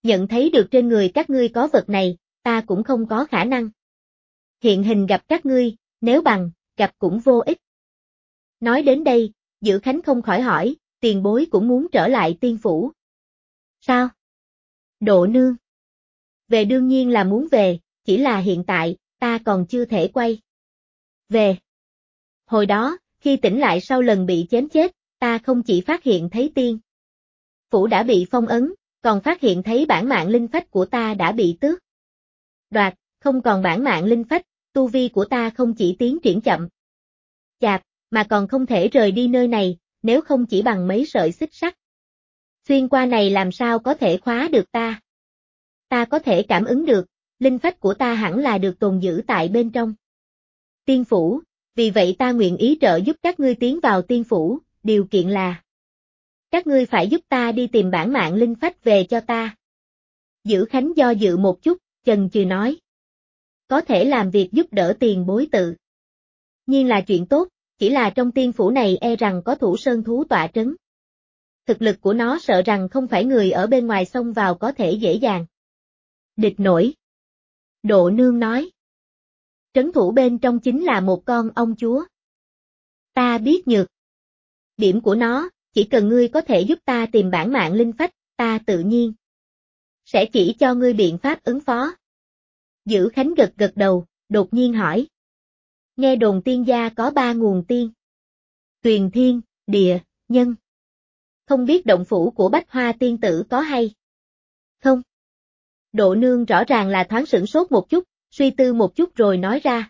Nhận thấy được trên người các ngươi có vật này, ta cũng không có khả năng hiện hình gặp các ngươi, nếu bằng, gặp cũng vô ích. Nói đến đây, Dữ Khánh không khỏi hỏi, tiền bối cũng muốn trở lại tiên phủ. Sao? Độ nương. Về đương nhiên là muốn về, chỉ là hiện tại, ta còn chưa thể quay về. Hồi đó, khi tỉnh lại sau lần bị chém chết, ta không chỉ phát hiện thấy tiên phủ đã bị phong ấn, còn phát hiện thấy bản mạng linh phách của ta đã bị tước đoạt, không còn bản mạng linh phách, tu vi của ta không chỉ tiến triển chậm chạp, mà còn không thể rời đi nơi này, nếu không chỉ bằng mấy sợi xích sắt xuyên qua này làm sao có thể khóa được ta. Ta có thể cảm ứng được, linh phách của ta hẳn là được tồn giữ tại bên trong tiên phủ, vì vậy ta nguyện ý trợ giúp các ngươi tiến vào tiên phủ, điều kiện là các ngươi phải giúp ta đi tìm bản mạng linh phách về cho ta. Dữ Khánh do dự một chút, chần chừ nói. Có thể làm việc giúp đỡ tiền bối tự nhiên là chuyện tốt, chỉ là trong tiên phủ này e rằng có thủ sơn thú tọa trấn. Thực lực của nó sợ rằng không phải người ở bên ngoài xông vào có thể dễ dàng địch nổi. Độ nương nói. Trấn thủ bên trong chính là một con ong chúa. Ta biết nhược điểm của nó, chỉ cần ngươi có thể giúp ta tìm bản mạng linh phách, ta tự nhiên sẽ chỉ cho ngươi biện pháp ứng phó. Dữ Khánh gật gật đầu, đột nhiên hỏi. Nghe đồn tiên gia có 3 nguồn tiên. Tuyền thiên, địa, nhân. Không biết động phủ của Bách Hoa tiên tử có hay không? Độ nương rõ ràng là thoáng sửng sốt một chút, suy tư một chút rồi nói ra.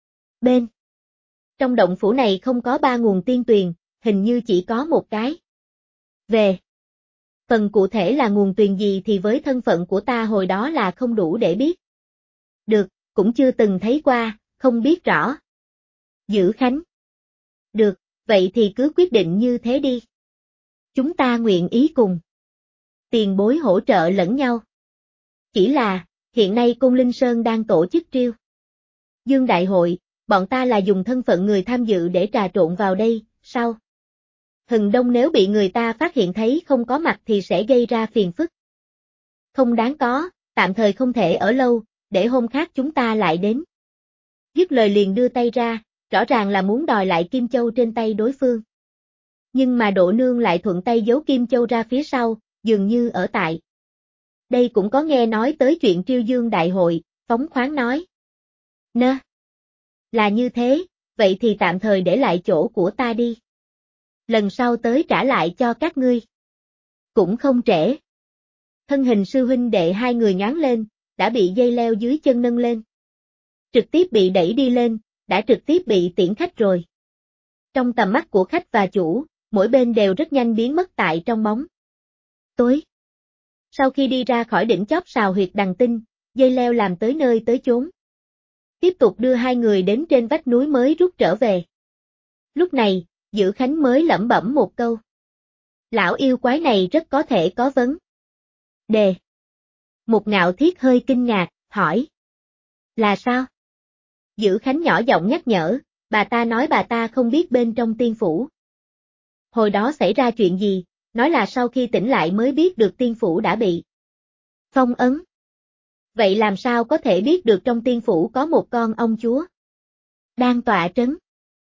Trong động phủ này không có 3 nguồn tiên tuyền, hình như chỉ có một cái. Về phần cụ thể là nguồn tuyền gì thì với thân phận của ta hồi đó là không đủ để biết. Được, cũng chưa từng thấy qua, không biết rõ. Dữ Khánh. Được, vậy thì cứ quyết định như thế đi. Chúng ta nguyện ý cùng tiền bối hỗ trợ lẫn nhau. Chỉ là, hiện nay Côn Linh Sơn đang tổ chức triêu Dương Đại hội, bọn ta là dùng thân phận người tham dự để trà trộn vào đây, sao? Hừng đông nếu bị người ta phát hiện thấy không có mặt thì sẽ gây ra phiền phức. Không đáng có, tạm thời không thể ở lâu, để hôm khác chúng ta lại đến. Dứt lời liền đưa tay ra, rõ ràng là muốn đòi lại kim châu trên tay đối phương. Nhưng mà Độ nương lại thuận tay giấu kim châu ra phía sau, dường như ở tại. Đây cũng có nghe nói tới chuyện triêu dương đại hội, phóng khoáng nói. Nơ. Là như thế, vậy thì tạm thời để lại chỗ của ta đi. Lần sau tới trả lại cho các ngươi. Cũng không trễ. Thân hình sư huynh đệ hai người nhoáng lên, đã bị dây leo dưới chân nâng lên. Trực tiếp bị đẩy đi lên, đã trực tiếp bị tiễn khách rồi. Trong tầm mắt của khách và chủ, mỗi bên đều rất nhanh biến mất tại trong bóng tối. Sau khi đi ra khỏi đỉnh chóp sào huyệt đằng tinh, dây leo làm tới nơi tới chốn. Tiếp tục đưa hai người đến trên vách núi mới rút trở về. Lúc này, Dữ Khánh mới lẩm bẩm một câu. Lão yêu quái này rất có thể có vấn đề. Một Ngạo Thiết hơi kinh ngạc, hỏi. Là sao? Dữ Khánh nhỏ giọng nhắc nhở, bà ta nói bà ta không biết bên trong tiên phủ. Hồi đó xảy ra chuyện gì, nói là sau khi tỉnh lại mới biết được tiên phủ đã bị phong ấn. Vậy làm sao có thể biết được trong tiên phủ có một con ong chúa đang tọa trấn?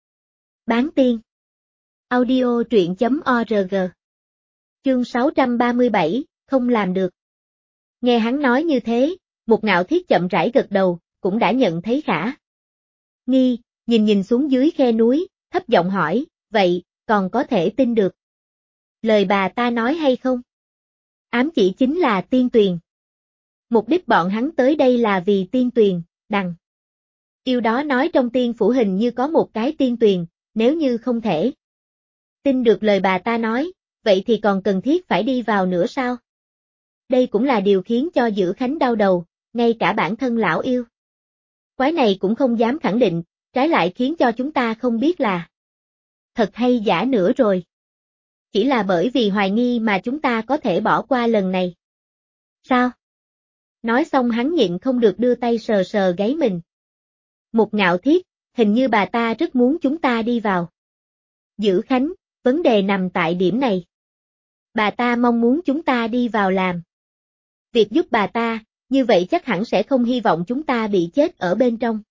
Bán tiên. Audio truyện.org. Chương 637, không làm được. Nghe hắn nói như thế, một Ngạo Thiết chậm rãi gật đầu, cũng đã nhận thấy khả nghi, nhìn xuống dưới khe núi, thấp giọng hỏi, vậy, còn có thể tin được lời bà ta nói hay không? Ám chỉ chính là tiên tuyền. Mục đích bọn hắn tới đây là vì tiên tuyền, đằng yêu đó nói trong tiên phủ hình như có một cái tiên tuyền, nếu như không thể tin được lời bà ta nói, vậy thì còn cần thiết phải đi vào nữa sao? Đây cũng là điều khiến cho Dữ Khánh đau đầu, ngay cả bản thân lão yêu quái này cũng không dám khẳng định, trái lại khiến cho chúng ta không biết là thật hay giả nữa rồi. Chỉ là bởi vì hoài nghi mà chúng ta có thể bỏ qua lần này. Sao? Nói xong hắn nhịn không được đưa tay sờ sờ gáy mình. Một Ngạo Thiết, hình như bà ta rất muốn chúng ta đi vào. Dữ Khánh, vấn đề nằm tại điểm này. Bà ta mong muốn chúng ta đi vào làm việc giúp bà ta, như vậy chắc hẳn sẽ không hy vọng chúng ta bị chết ở bên trong.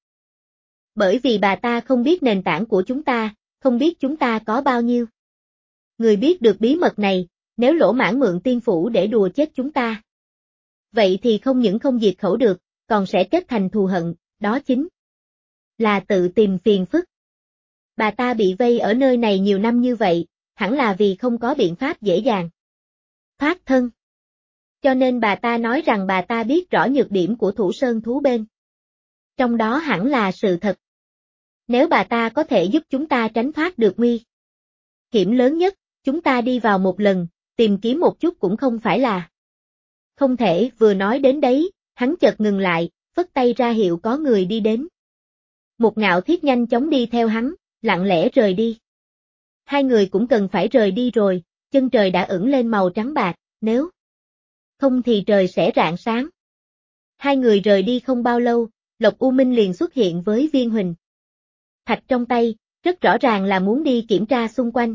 Bởi vì bà ta không biết nền tảng của chúng ta, không biết chúng ta có bao nhiêu. Người biết được bí mật này, nếu lỗ mãn mượn tiên phủ để đùa chết chúng ta. Vậy thì không những không diệt khẩu được, còn sẽ kết thành thù hận, đó chính là tự tìm phiền phức. Bà ta bị vây ở nơi này nhiều năm như vậy, hẳn là vì không có biện pháp dễ dàng thoát thân. Cho nên bà ta nói rằng bà ta biết rõ nhược điểm của Thủ Sơn thú bên. Trong đó hẳn là sự thật. Nếu bà ta có thể giúp chúng ta tránh thoát được nguy hiểm lớn nhất, chúng ta đi vào một lần, tìm kiếm một chút cũng không phải là không thể. Vừa nói đến đấy, hắn chợt ngừng lại, phất tay ra hiệu có người đi đến. Một Ngạo Thiết nhanh chóng đi theo hắn, lặng lẽ rời đi. Hai người cũng cần phải rời đi rồi, chân trời đã ửng lên màu trắng bạc, nếu không thì trời sẽ rạng sáng. Hai người rời đi không bao lâu, Lộc U Minh liền xuất hiện với viên huỳnh thạch trong tay, rất rõ ràng là muốn đi kiểm tra xung quanh.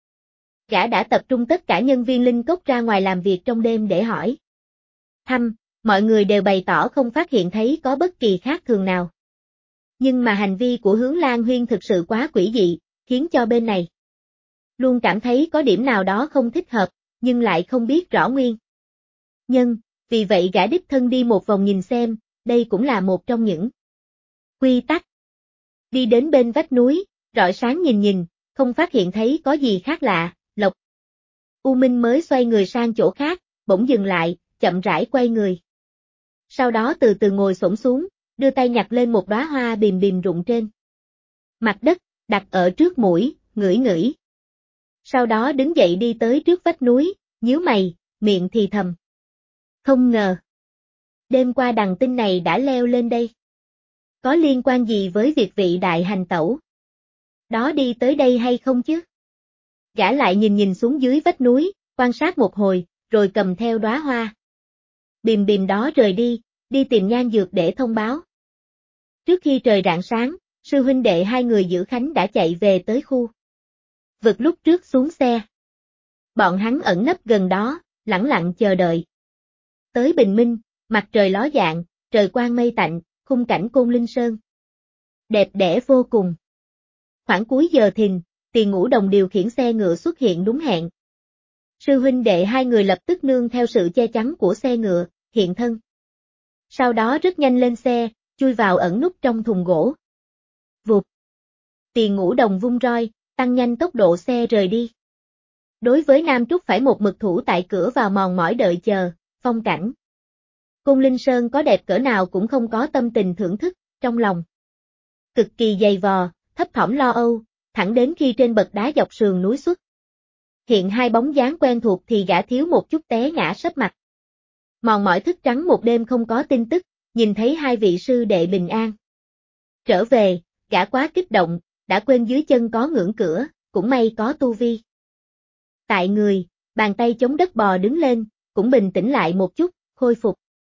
Gã đã tập trung tất cả nhân viên linh cốc ra ngoài làm việc trong đêm để hỏi thăm, mọi người đều bày tỏ không phát hiện thấy có bất kỳ khác thường nào. Nhưng mà hành vi của Hướng Lan Huyên thực sự quá quỷ dị, khiến cho bên này luôn cảm thấy có điểm nào đó không thích hợp, nhưng lại không biết rõ nguyên nhân, vì vậy gã đích thân đi một vòng nhìn xem, đây cũng là một trong những quy tắc. Đi đến bên vách núi, rọi sáng nhìn nhìn, không phát hiện thấy có gì khác lạ, Lộc U Minh mới xoay người sang chỗ khác, bỗng dừng lại, chậm rãi quay người. Sau đó từ từ ngồi xổm xuống, đưa tay nhặt lên một đóa hoa bìm bìm rụng trên mặt đất, đặt ở trước mũi, ngửi ngửi. Sau đó đứng dậy đi tới trước vách núi, nhíu mày, miệng thì thầm. Không ngờ, đêm qua đằng tinh này đã leo lên đây. Có liên quan gì với việc vị đại hành tẩu đó đi tới đây hay không chứ? Gã lại nhìn nhìn xuống dưới vách núi, quan sát một hồi, rồi cầm theo đóa hoa bìm bìm đó rời đi, đi tìm Nhan Dược để thông báo. Trước khi trời rạng sáng, sư huynh đệ hai người giữ Khánh đã chạy về tới khu vực lúc trước xuống xe. Bọn hắn ẩn nấp gần đó, lẳng lặng chờ đợi. Tới bình minh, mặt trời ló dạng, trời quang mây tạnh, khung cảnh Côn Linh Sơn đẹp đẽ vô cùng. Khoảng cuối giờ thìn, Tiền Ngũ Đồng điều khiển xe ngựa xuất hiện đúng hẹn. Sư huynh đệ hai người lập tức nương theo sự che chắn của xe ngựa, hiện thân. Sau đó rất nhanh lên xe, chui vào ẩn núp trong thùng gỗ. Vụt. Tiền Ngũ Đồng vung roi, tăng nhanh tốc độ xe rời đi. Đối với Nam Trúc phải một mực thủ tại cửa vào mòn mỏi đợi chờ, phong cảnh Côn Linh Sơn có đẹp cỡ nào cũng không có tâm tình thưởng thức, trong lòng cực kỳ dày vò, thấp thỏm lo âu, thẳng đến khi trên bậc đá dọc sườn núi xuất hiện hai bóng dáng quen thuộc thì gã thiếu một chút té ngã sấp mặt. Mòn mỏi thức trắng một đêm không có tin tức, nhìn thấy hai vị sư đệ bình an trở về, gã quá kích động, đã quên dưới chân có ngưỡng cửa, cũng may có tu vi tại người, bàn tay chống đất bò đứng lên, cũng bình tĩnh lại một chút, khôi phục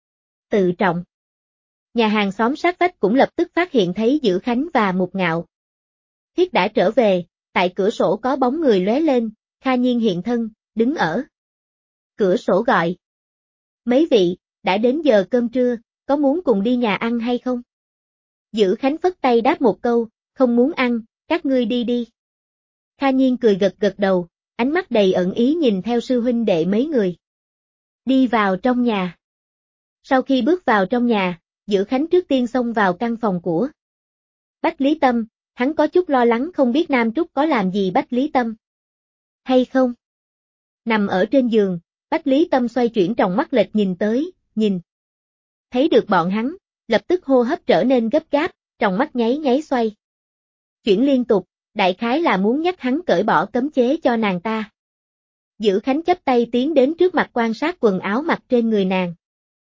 tự trọng. Nhà hàng xóm sát vách cũng lập tức phát hiện thấy Dữ Khánh và Mục Ngạo Thiết đã trở về, tại cửa sổ có bóng người lóe lên, Kha Nhiên hiện thân, đứng ở cửa sổ gọi. Mấy vị, đã đến giờ cơm trưa, có muốn cùng đi nhà ăn hay không? Dữ Khánh phất tay đáp một câu, không muốn ăn, các ngươi đi đi. Kha Nhiên cười gật gật đầu, ánh mắt đầy ẩn ý nhìn theo sư huynh đệ mấy người đi vào trong nhà. Sau khi bước vào trong nhà, Dữ Khánh trước tiên xông vào căn phòng của Bách Lý Tâm, hắn có chút lo lắng không biết Nam Trúc có làm gì Bách Lý Tâm hay không. Nằm ở trên giường, Bách Lý Tâm xoay chuyển tròng mắt lệch nhìn tới, nhìn thấy được bọn hắn, lập tức hô hấp trở nên gấp gáp, tròng mắt nháy nháy xoay chuyển liên tục, đại khái là muốn nhắc hắn cởi bỏ cấm chế cho nàng ta. Dữ Khánh chắp tay tiến đến trước mặt quan sát quần áo mặc trên người nàng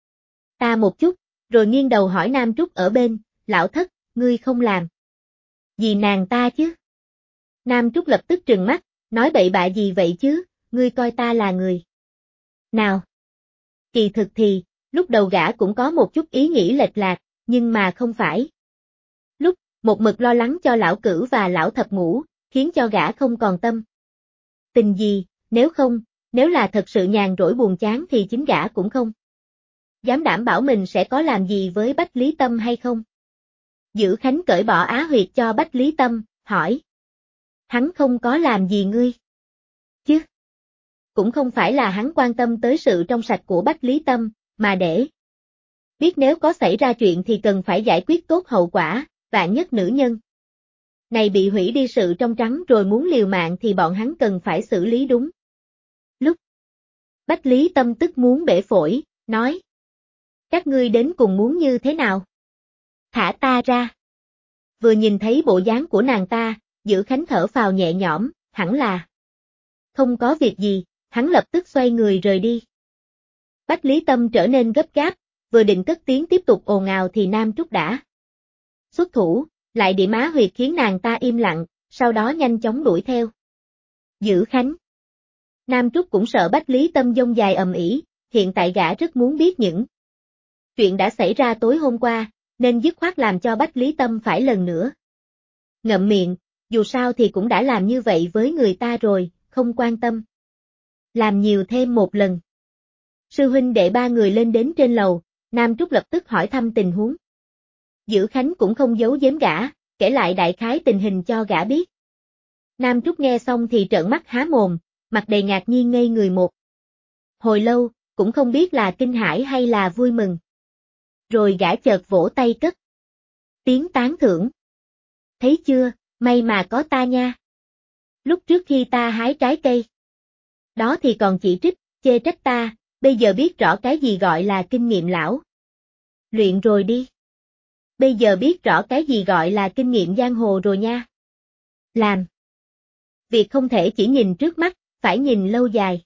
ta một chút, rồi nghiêng đầu hỏi Nam Trúc ở bên, lão thất, ngươi không làm gì nàng ta chứ? Nam Trúc lập tức trừng mắt, nói bậy bạ gì vậy chứ, ngươi coi ta là người nào? Kỳ thực thì, lúc đầu gã cũng có một chút ý nghĩ lệch lạc, nhưng mà không phải. Lúc, một mực lo lắng cho lão Cửu và lão Thập Ngũ, khiến cho gã không còn tâm tình gì, nếu không, nếu là thật sự nhàn rỗi buồn chán thì chính gã cũng không dám đảm bảo mình sẽ có làm gì với Bách Lý Tâm hay không? Dữ Khánh cởi bỏ á huyệt cho Bách Lý Tâm, hỏi. Hắn không có làm gì ngươi. Chứ. Cũng không phải là hắn quan tâm tới sự trong sạch của Bách Lý Tâm, mà để biết nếu có xảy ra chuyện thì cần phải giải quyết tốt hậu quả, vạn nhất nữ nhân này bị hủy đi sự trong trắng rồi muốn liều mạng thì bọn hắn cần phải xử lý đúng lúc. Bách Lý Tâm tức muốn bể phổi, nói. Các ngươi đến cùng muốn như thế nào? Thả ta ra. Vừa nhìn thấy bộ dáng của nàng ta, Dữ Khánh thở phào nhẹ nhõm, hẳn là không có việc gì, hắn lập tức xoay người rời đi. Bách Lý Tâm trở nên gấp gáp, vừa định cất tiếng tiếp tục ồn ào thì Nam Trúc đã xuất thủ, lại điểm á huyệt khiến nàng ta im lặng, sau đó nhanh chóng đuổi theo. Dữ Khánh. Nam Trúc cũng sợ Bách Lý Tâm dông dài ầm ĩ, hiện tại gã rất muốn biết những chuyện đã xảy ra tối hôm qua, nên dứt khoát làm cho Bách Lý Tâm phải lần nữa ngậm miệng, dù sao thì cũng đã làm như vậy với người ta rồi, không quan tâm. Làm nhiều thêm một lần. Sư huynh đệ ba người lên đến trên lầu, Nam Trúc lập tức hỏi thăm tình huống. Dữ Khánh cũng không giấu giếm gã, kể lại đại khái tình hình cho gã biết. Nam Trúc nghe xong thì trợn mắt há mồm, mặt đầy ngạc nhiên ngây người một hồi lâu, cũng không biết là kinh hãi hay là vui mừng. Rồi gã chợt vỗ tay cất tiếng tán thưởng. Thấy chưa, may mà có ta nha. Lúc trước khi ta hái trái cây đó thì còn chỉ trích, chê trách ta, bây giờ biết rõ cái gì gọi là kinh nghiệm lão luyện rồi đi. Bây giờ biết rõ cái gì gọi là kinh nghiệm giang hồ rồi nha. Làm việc không thể chỉ nhìn trước mắt, phải nhìn lâu dài.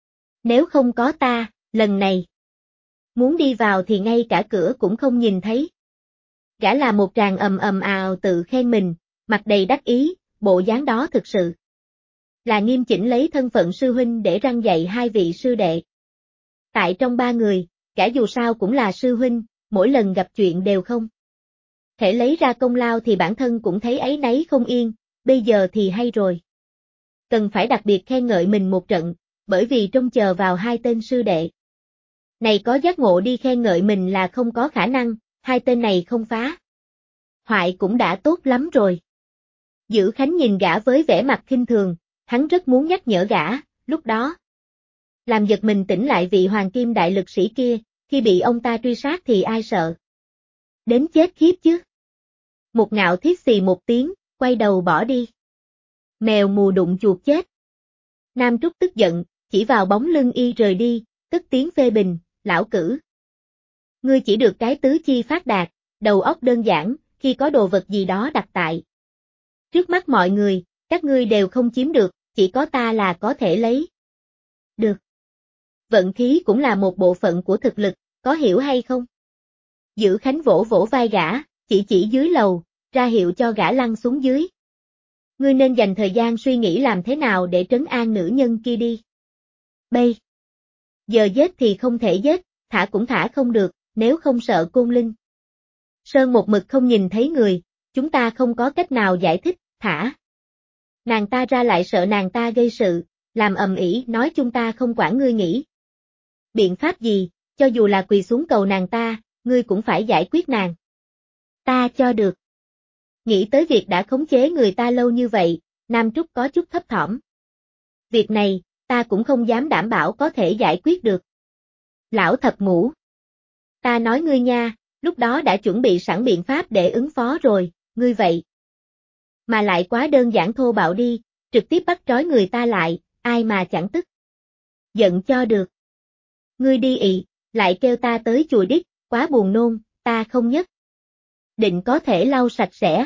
Nếu không có ta, lần này muốn đi vào thì ngay cả cửa cũng không nhìn thấy. Gã là một tràng ầm ầm ào tự khen mình, mặt đầy đắc ý, bộ dáng đó thực sự là nghiêm chỉnh lấy thân phận sư huynh để răn dạy hai vị sư đệ. Tại trong ba người, gã dù sao cũng là sư huynh, mỗi lần gặp chuyện đều không thể lấy ra công lao thì bản thân cũng thấy áy náy không yên, bây giờ thì hay rồi. Cần phải đặc biệt khen ngợi mình một trận, bởi vì trông chờ vào hai tên sư đệ này có giác ngộ đi khen ngợi mình là không có khả năng, hai tên này không phá hoại cũng đã tốt lắm rồi. Dữ Khánh nhìn gã với vẻ mặt khinh thường, hắn rất muốn nhắc nhở gã, lúc đó làm giật mình tỉnh lại vị hoàng kim đại lực sĩ kia, khi bị ông ta truy sát thì ai sợ đến chết khiếp chứ. Một Ngạo thiết xì một tiếng, quay đầu bỏ đi. Mèo mù đụng chuột chết. Nam Trúc tức giận, chỉ vào bóng lưng y rời đi, cất tiếng phê bình, lão cử. Ngươi chỉ được cái tứ chi phát đạt, đầu óc đơn giản, khi có đồ vật gì đó đặt tại trước mắt mọi người, các ngươi đều không chiếm được, chỉ có ta là có thể lấy được. Vận khí cũng là một bộ phận của thực lực, có hiểu hay không? Dữ Khánh vỗ vỗ vai gã, chỉ dưới lầu, ra hiệu cho gã lăn xuống dưới. Ngươi nên dành thời gian suy nghĩ làm thế nào để trấn an nữ nhân kia đi. Bây giờ giết thì không thể giết, thả cũng thả không được, nếu không sợ Côn Linh Sơn một mực không nhìn thấy người, chúng ta không có cách nào giải thích, thả nàng ta ra lại sợ nàng ta gây sự, làm ầm ĩ nói chúng ta không quản ngươi nghĩ. Biện pháp gì, cho dù là quỳ xuống cầu nàng ta, ngươi cũng phải giải quyết nàng ta cho được. Nghĩ tới việc đã khống chế người ta lâu như vậy, Nam Trúc có chút thấp thỏm. Việc này, ta cũng không dám đảm bảo có thể giải quyết được. Lão thập ngũ. Ta nói ngươi nha, lúc đó đã chuẩn bị sẵn biện pháp để ứng phó rồi, ngươi vậy. Mà lại quá đơn giản thô bạo đi, trực tiếp bắt trói người ta lại, ai mà chẳng tức. Giận cho được. Ngươi đi ị, lại kêu ta tới chùa đít, quá buồn nôn, ta không nhất định có thể lau sạch sẽ.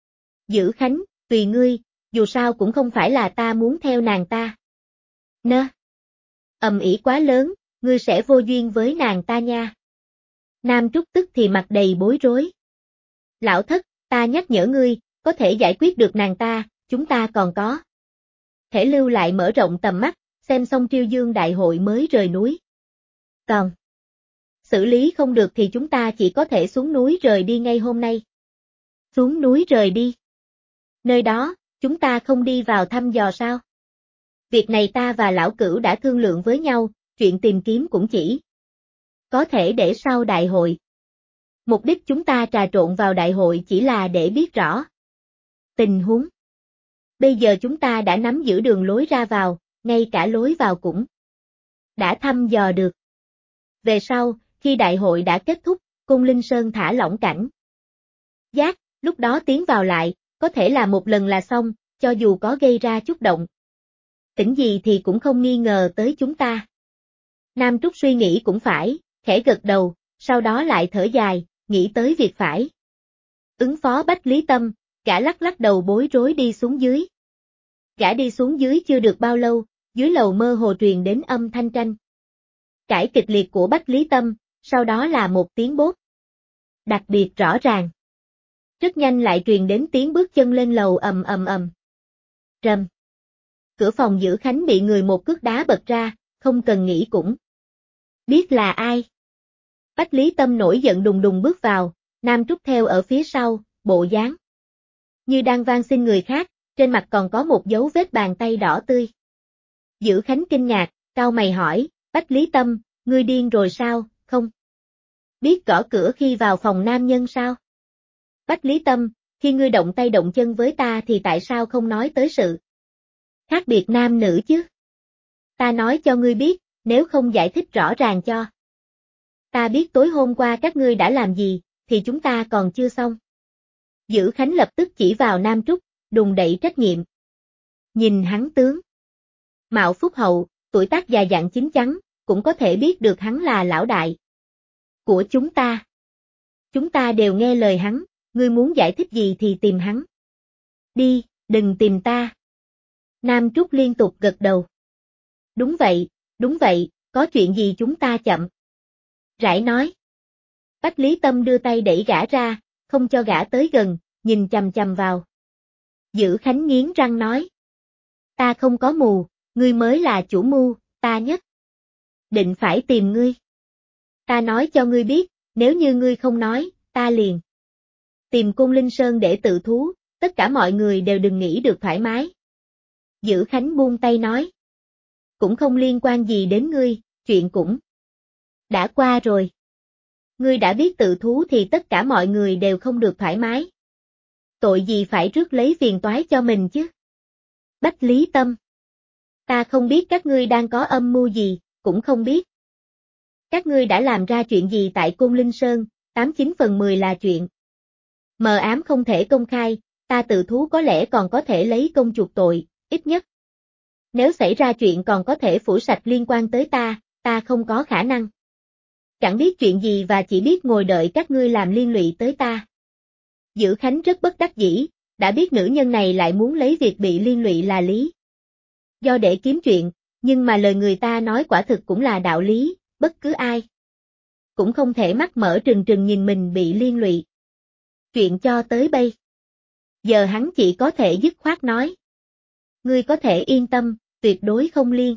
Dữ Khánh, tùy ngươi, dù sao cũng không phải là ta muốn theo nàng ta. Nơ. Ầm ĩ quá lớn, ngươi sẽ vô duyên với nàng ta nha. Nam Trúc tức thì mặt đầy bối rối. Lão thất, ta nhắc nhở ngươi, có thể giải quyết được nàng ta, chúng ta còn có thể lưu lại mở rộng tầm mắt, xem xong Triêu Dương đại hội mới rời núi. Còn xử lý không được thì chúng ta chỉ có thể xuống núi rời đi ngay hôm nay. Xuống núi rời đi. Nơi đó, chúng ta không đi vào thăm dò sao? Việc này ta và lão cửu đã thương lượng với nhau, chuyện tìm kiếm cũng chỉ Có thể để sau đại hội. Mục đích chúng ta trà trộn vào đại hội chỉ là để biết rõ tình huống. Bây giờ chúng ta đã nắm giữ đường lối ra vào, ngay cả lối vào cũng đã thăm dò được. Về sau, khi đại hội đã kết thúc, Côn Linh Sơn thả lỏng cảnh giác, lúc đó tiến vào lại, có thể là một lần là xong, cho dù có gây ra chút động tĩnh gì thì cũng không nghi ngờ tới chúng ta. Nam Trúc suy nghĩ cũng phải, khẽ gật đầu, sau đó lại thở dài, nghĩ tới việc phải ứng phó Bách Lý Tâm, gã lắc lắc đầu bối rối đi xuống dưới. Gã đi xuống dưới chưa được bao lâu, dưới lầu mơ hồ truyền đến âm thanh tranh cãi kịch liệt của Bách Lý Tâm, sau đó là một tiếng bốp đặc biệt rõ ràng. Rất nhanh lại truyền đến tiếng bước chân lên lầu ầm ầm ầm. Rầm. Cửa phòng Giữ Khánh bị người một cước đá bật ra, không cần nghĩ cũng biết là ai. Bách Lý Tâm nổi giận đùng đùng bước vào, Nam Trúc theo ở phía sau, bộ dáng như đang van xin người khác, trên mặt còn có một dấu vết bàn tay đỏ tươi. Giữ Khánh kinh ngạc, cau mày hỏi, Bách Lý Tâm, ngươi điên rồi sao, không biết gõ cửa khi vào phòng nam nhân sao? Bách Lý Tâm, khi ngươi động tay động chân với ta thì tại sao không nói tới sự khác biệt nam nữ chứ? Ta nói cho ngươi biết, nếu không giải thích rõ ràng cho ta biết tối hôm qua các ngươi đã làm gì, thì chúng ta còn chưa xong. Giữ Khánh lập tức chỉ vào Nam Trúc, đùn đẩy trách nhiệm. Nhìn hắn tướng mạo phúc hậu, tuổi tác già dặn chín chắn, cũng có thể biết được hắn là lão đại của chúng ta. Chúng ta đều nghe lời hắn, ngươi muốn giải thích gì thì tìm hắn. Đi, đừng tìm ta. Nam Trúc liên tục gật đầu. Đúng vậy, có chuyện gì chúng ta chậm rãi nói. Bách Lý Tâm đưa tay đẩy gã ra, không cho gã tới gần, nhìn chằm chằm vào. Giữ Khánh nghiến răng nói. Ta không có mù, ngươi mới là chủ mưu, ta nhất định phải tìm ngươi. Ta nói cho ngươi biết, nếu như ngươi không nói, ta liền tìm Côn Linh Sơn để tự thú, tất cả mọi người đều đừng nghĩ được thoải mái. Giữ Khánh buông tay nói. Cũng không liên quan gì đến ngươi, chuyện cũng đã qua rồi. Ngươi đã biết tự thú thì tất cả mọi người đều không được thoải mái. Tội gì phải rước lấy phiền toái cho mình chứ? Bách Lý Tâm. Ta không biết các ngươi đang có âm mưu gì, cũng không biết các ngươi đã làm ra chuyện gì tại Côn Linh Sơn, 89/10 là chuyện mờ ám không thể công khai, ta tự thú có lẽ còn có thể lấy công chuộc tội, ít nhất. Nếu xảy ra chuyện còn có thể phủ sạch liên quan tới ta không có khả năng. Chẳng biết chuyện gì và chỉ biết ngồi đợi các ngươi làm liên lụy tới ta. Giữ Khánh rất bất đắc dĩ, đã biết nữ nhân này lại muốn lấy việc bị liên lụy là lý do để kiếm chuyện, nhưng mà lời người ta nói quả thực cũng là đạo lý, bất cứ ai cũng không thể mắt mở trừng trừng nhìn mình bị liên lụy. Chuyện cho tới bây giờ hắn chỉ có thể dứt khoát nói. Ngươi có thể yên tâm, tuyệt đối không liên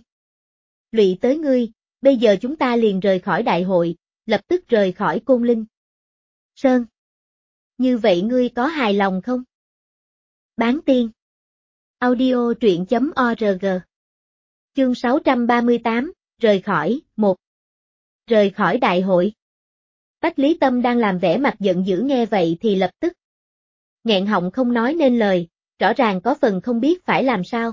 lụy tới ngươi, bây giờ chúng ta liền rời khỏi đại hội, lập tức rời khỏi Côn Linh Sơn. Như vậy ngươi có hài lòng không? Bán tiên. Audio truyện.org. Chương 638, rời khỏi, 1. Rời khỏi đại hội. Bách Lý Tâm đang làm vẻ mặt giận dữ nghe vậy thì lập tức nghẹn họng không nói nên lời, rõ ràng có phần không biết phải làm sao.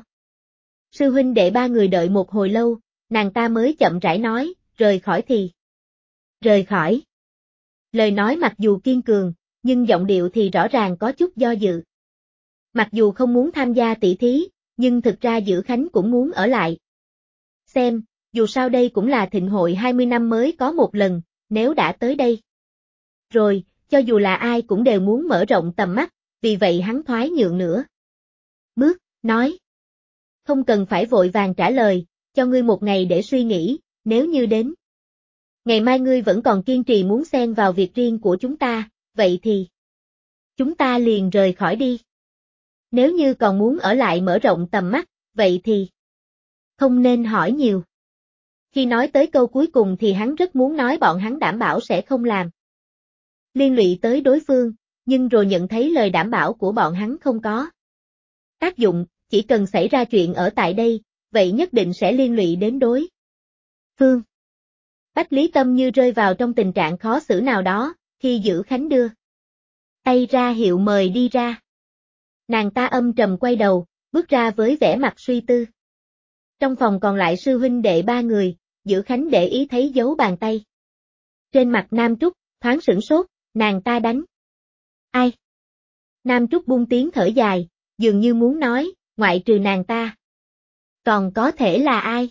Sư huynh đệ ba người đợi một hồi lâu, nàng ta mới chậm rãi nói, rời khỏi thì rời khỏi. Lời nói mặc dù kiên cường, nhưng giọng điệu thì rõ ràng có chút do dự. Mặc dù không muốn tham gia tỷ thí, nhưng thực ra Giữ Khánh cũng muốn ở lại. Xem, dù sao đây cũng là thịnh hội 20 năm mới có một lần, nếu đã tới đây rồi, cho dù là ai cũng đều muốn mở rộng tầm mắt, vì vậy hắn thoái nhượng nữa. Bước, nói. Không cần phải vội vàng trả lời, cho ngươi một ngày để suy nghĩ, nếu như đến ngày mai ngươi vẫn còn kiên trì muốn xen vào việc riêng của chúng ta, vậy thì chúng ta liền rời khỏi đi. Nếu như còn muốn ở lại mở rộng tầm mắt, vậy thì không nên hỏi nhiều. Khi nói tới câu cuối cùng thì hắn rất muốn nói bọn hắn đảm bảo sẽ không làm liên lụy tới đối phương, nhưng rồi nhận thấy lời đảm bảo của bọn hắn không có tác dụng, chỉ cần xảy ra chuyện ở tại đây, vậy nhất định sẽ liên lụy đến đối phương. Bách Lý Tâm như rơi vào trong tình trạng khó xử nào đó, khi Dữ Khánh đưa tay ra hiệu mời đi ra. Nàng ta âm trầm quay đầu, bước ra với vẻ mặt suy tư. Trong phòng còn lại sư huynh đệ 3 người, Dữ Khánh để ý thấy dấu bàn tay. Trên mặt Nam Trúc, thoáng sửng sốt, nàng ta đánh. Ai? Nam Trúc buông tiếng thở dài, dường như muốn nói, ngoại trừ nàng ta. Còn có thể là ai?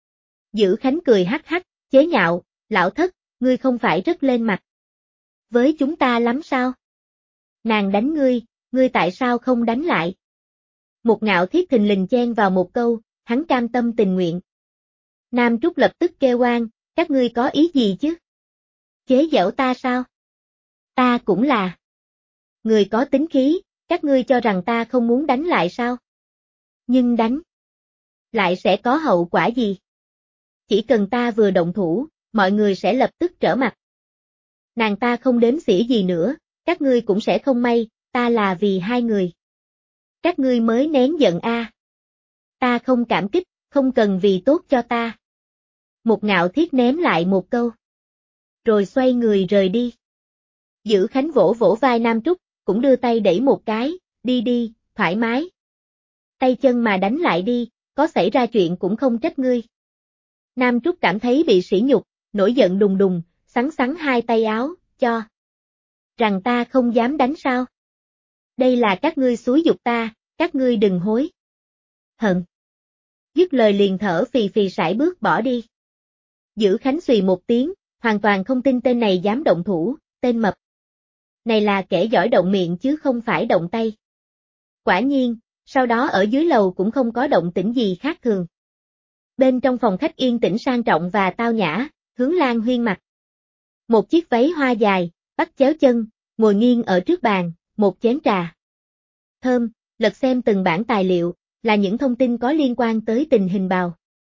Dữ Khánh cười hắc hắc, chế nhạo, lão thất, ngươi không phải rất lên mặt với chúng ta lắm sao? Nàng đánh ngươi tại sao không đánh lại? Một Ngạo Thiết thình lình chen vào một câu, hắn cam tâm tình nguyện. Nam Trúc lập tức kêu oan, các ngươi có ý gì chứ? Chế giễu ta sao? Ta cũng là người có tính khí, các ngươi cho rằng ta không muốn đánh lại sao? Nhưng đánh lại sẽ có hậu quả gì? Chỉ cần ta vừa động thủ, mọi người sẽ lập tức trở mặt. Nàng ta không đếm xỉa gì nữa, các ngươi cũng sẽ không may, ta là vì hai người. Các ngươi mới nén giận a. Ta không cảm kích, không cần vì tốt cho ta. Một Ngạo Thiết ném lại một câu. Rồi xoay người rời đi. Dữ Khánh vỗ vỗ vai Nam Trúc, cũng đưa tay đẩy một cái, đi đi, thoải mái. Tay chân mà đánh lại đi, có xảy ra chuyện cũng không trách ngươi. Nam Trúc cảm thấy bị sỉ nhục, nổi giận đùng đùng, xắn xắn hai tay áo, cho rằng ta không dám đánh sao? Đây là các ngươi xúi giục ta, các ngươi đừng hối hận. Dứt lời liền thở phì phì sải bước bỏ đi. Dữ Khánh xùy một tiếng, hoàn toàn không tin tên này dám động thủ, tên mập này là kẻ giỏi động miệng chứ không phải động tay. Quả nhiên, sau đó ở dưới lầu cũng không có động tĩnh gì khác thường. Bên trong phòng khách yên tĩnh sang trọng và tao nhã, Hướng Lan Huyên mặc một chiếc váy hoa dài, bắt chéo chân, ngồi nghiêng ở trước bàn, một chén trà thơm, lật xem từng bản tài liệu, là những thông tin có liên quan tới tình hình bào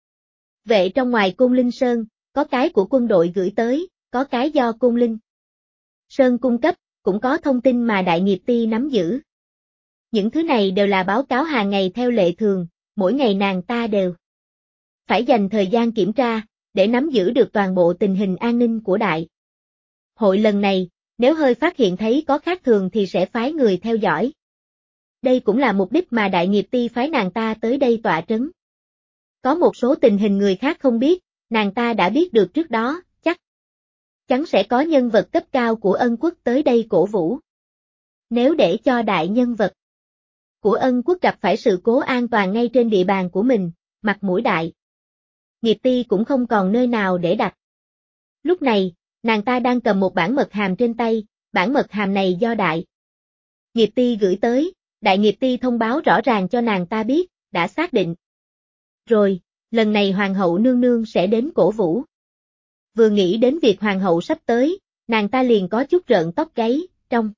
vệ trong ngoài Côn Linh Sơn, có cái của quân đội gửi tới, có cái do Côn Linh Sơn cung cấp, cũng có thông tin mà Đại Nghiệp Ty nắm giữ. Những thứ này đều là báo cáo hàng ngày theo lệ thường, mỗi ngày nàng ta đều phải dành thời gian kiểm tra, để nắm giữ được toàn bộ tình hình an ninh của đại hội lần này, nếu hơi phát hiện thấy có khác thường thì sẽ phái người theo dõi. Đây cũng là mục đích mà Đại Nghiệp Ty phái nàng ta tới đây tọa trấn. Có một số tình hình người khác không biết, nàng ta đã biết được trước đó, chắc chắn sẽ có nhân vật cấp cao của Ân Quốc tới đây cổ vũ. Nếu để cho đại nhân vật của Ân Quốc gặp phải sự cố an toàn ngay trên địa bàn của mình, mặt mũi Đại Nghiệp Ty cũng không còn nơi nào để đặt. Lúc này, nàng ta đang cầm một bản mật hàm trên tay, bản mật hàm này do Đại Nghiệp Ty gửi tới, Đại Nghiệp Ty thông báo rõ ràng cho nàng ta biết, đã xác định. Rồi, lần này Hoàng hậu nương nương sẽ đến cổ vũ. Vừa nghĩ đến việc Hoàng hậu sắp tới, nàng ta liền có chút rợn tóc gáy, trong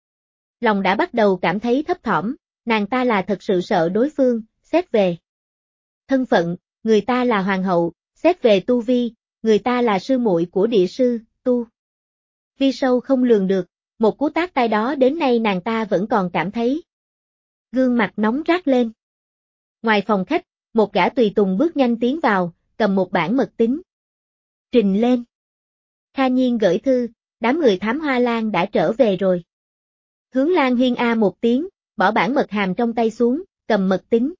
lòng đã bắt đầu cảm thấy thấp thỏm, nàng ta là thật sự sợ đối phương, xét về thân phận, người ta là Hoàng hậu, xét về tu vi, người ta là sư muội của địa sư, tu vi sâu không lường được, một cú tát tay đó đến nay nàng ta vẫn còn cảm thấy gương mặt nóng rát lên. Ngoài phòng khách, một gã tùy tùng bước nhanh tiến vào, cầm một bản mật tín trình lên. Kha Nhiên gửi thư, đám người thám hoa lan đã trở về rồi. Hướng Lan Huyên a một tiếng, bỏ bản mật hàm trong tay xuống, cầm mật tín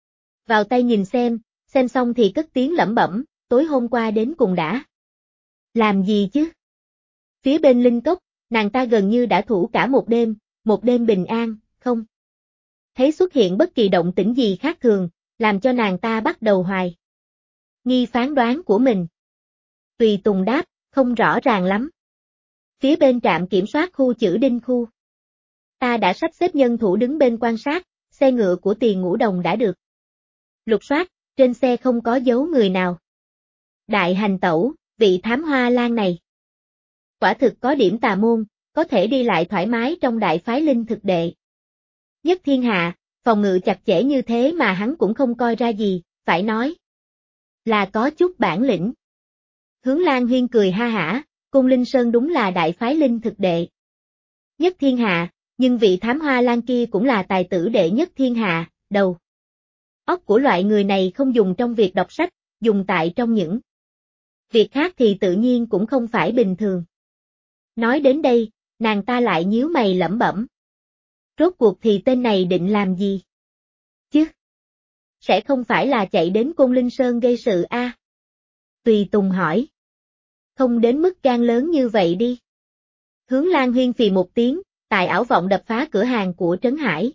vào tay nhìn xem xong thì cất tiếng lẩm bẩm, tối hôm qua đến cùng đã làm gì chứ? Phía bên Linh Cốc, nàng ta gần như đã thủ cả một đêm bình an, không thấy xuất hiện bất kỳ động tĩnh gì khác thường, làm cho nàng ta bắt đầu hoài nghi phán đoán của mình. Tùy tùng đáp, không rõ ràng lắm. Phía bên trạm kiểm soát khu Chữ Đinh khu, ta đã sắp xếp nhân thủ đứng bên quan sát, xe ngựa của Tiền Ngũ Đồng đã được lục soát, trên xe không có dấu người nào. Đại hành tẩu, vị thám hoa lan này quả thực có điểm tà môn, có thể đi lại thoải mái trong đại phái linh thực đệ nhất thiên hạ, phòng ngự chặt chẽ như thế mà hắn cũng không coi ra gì, phải nói là có chút bản lĩnh. Hướng Lan Huyên cười ha hả, Côn Linh Sơn đúng là đại phái linh thực đệ nhất thiên hạ, nhưng vị thám hoa lan kia cũng là tài tử đệ nhất thiên hạ, đầu óc của loại người này không dùng trong việc đọc sách, dùng tại trong những Việc khác thì tự nhiên cũng không phải bình thường. Nói đến đây, nàng ta lại nhíu mày lẩm bẩm. Rốt cuộc thì tên này định làm gì? Chứ? Sẽ không phải là chạy đến Côn Linh Sơn gây sự a? Tùy Tùng hỏi. Không đến mức gan lớn như vậy đi. Hướng Lan Huyên phì một tiếng, tài ảo vọng đập phá cửa hàng của Trấn Hải.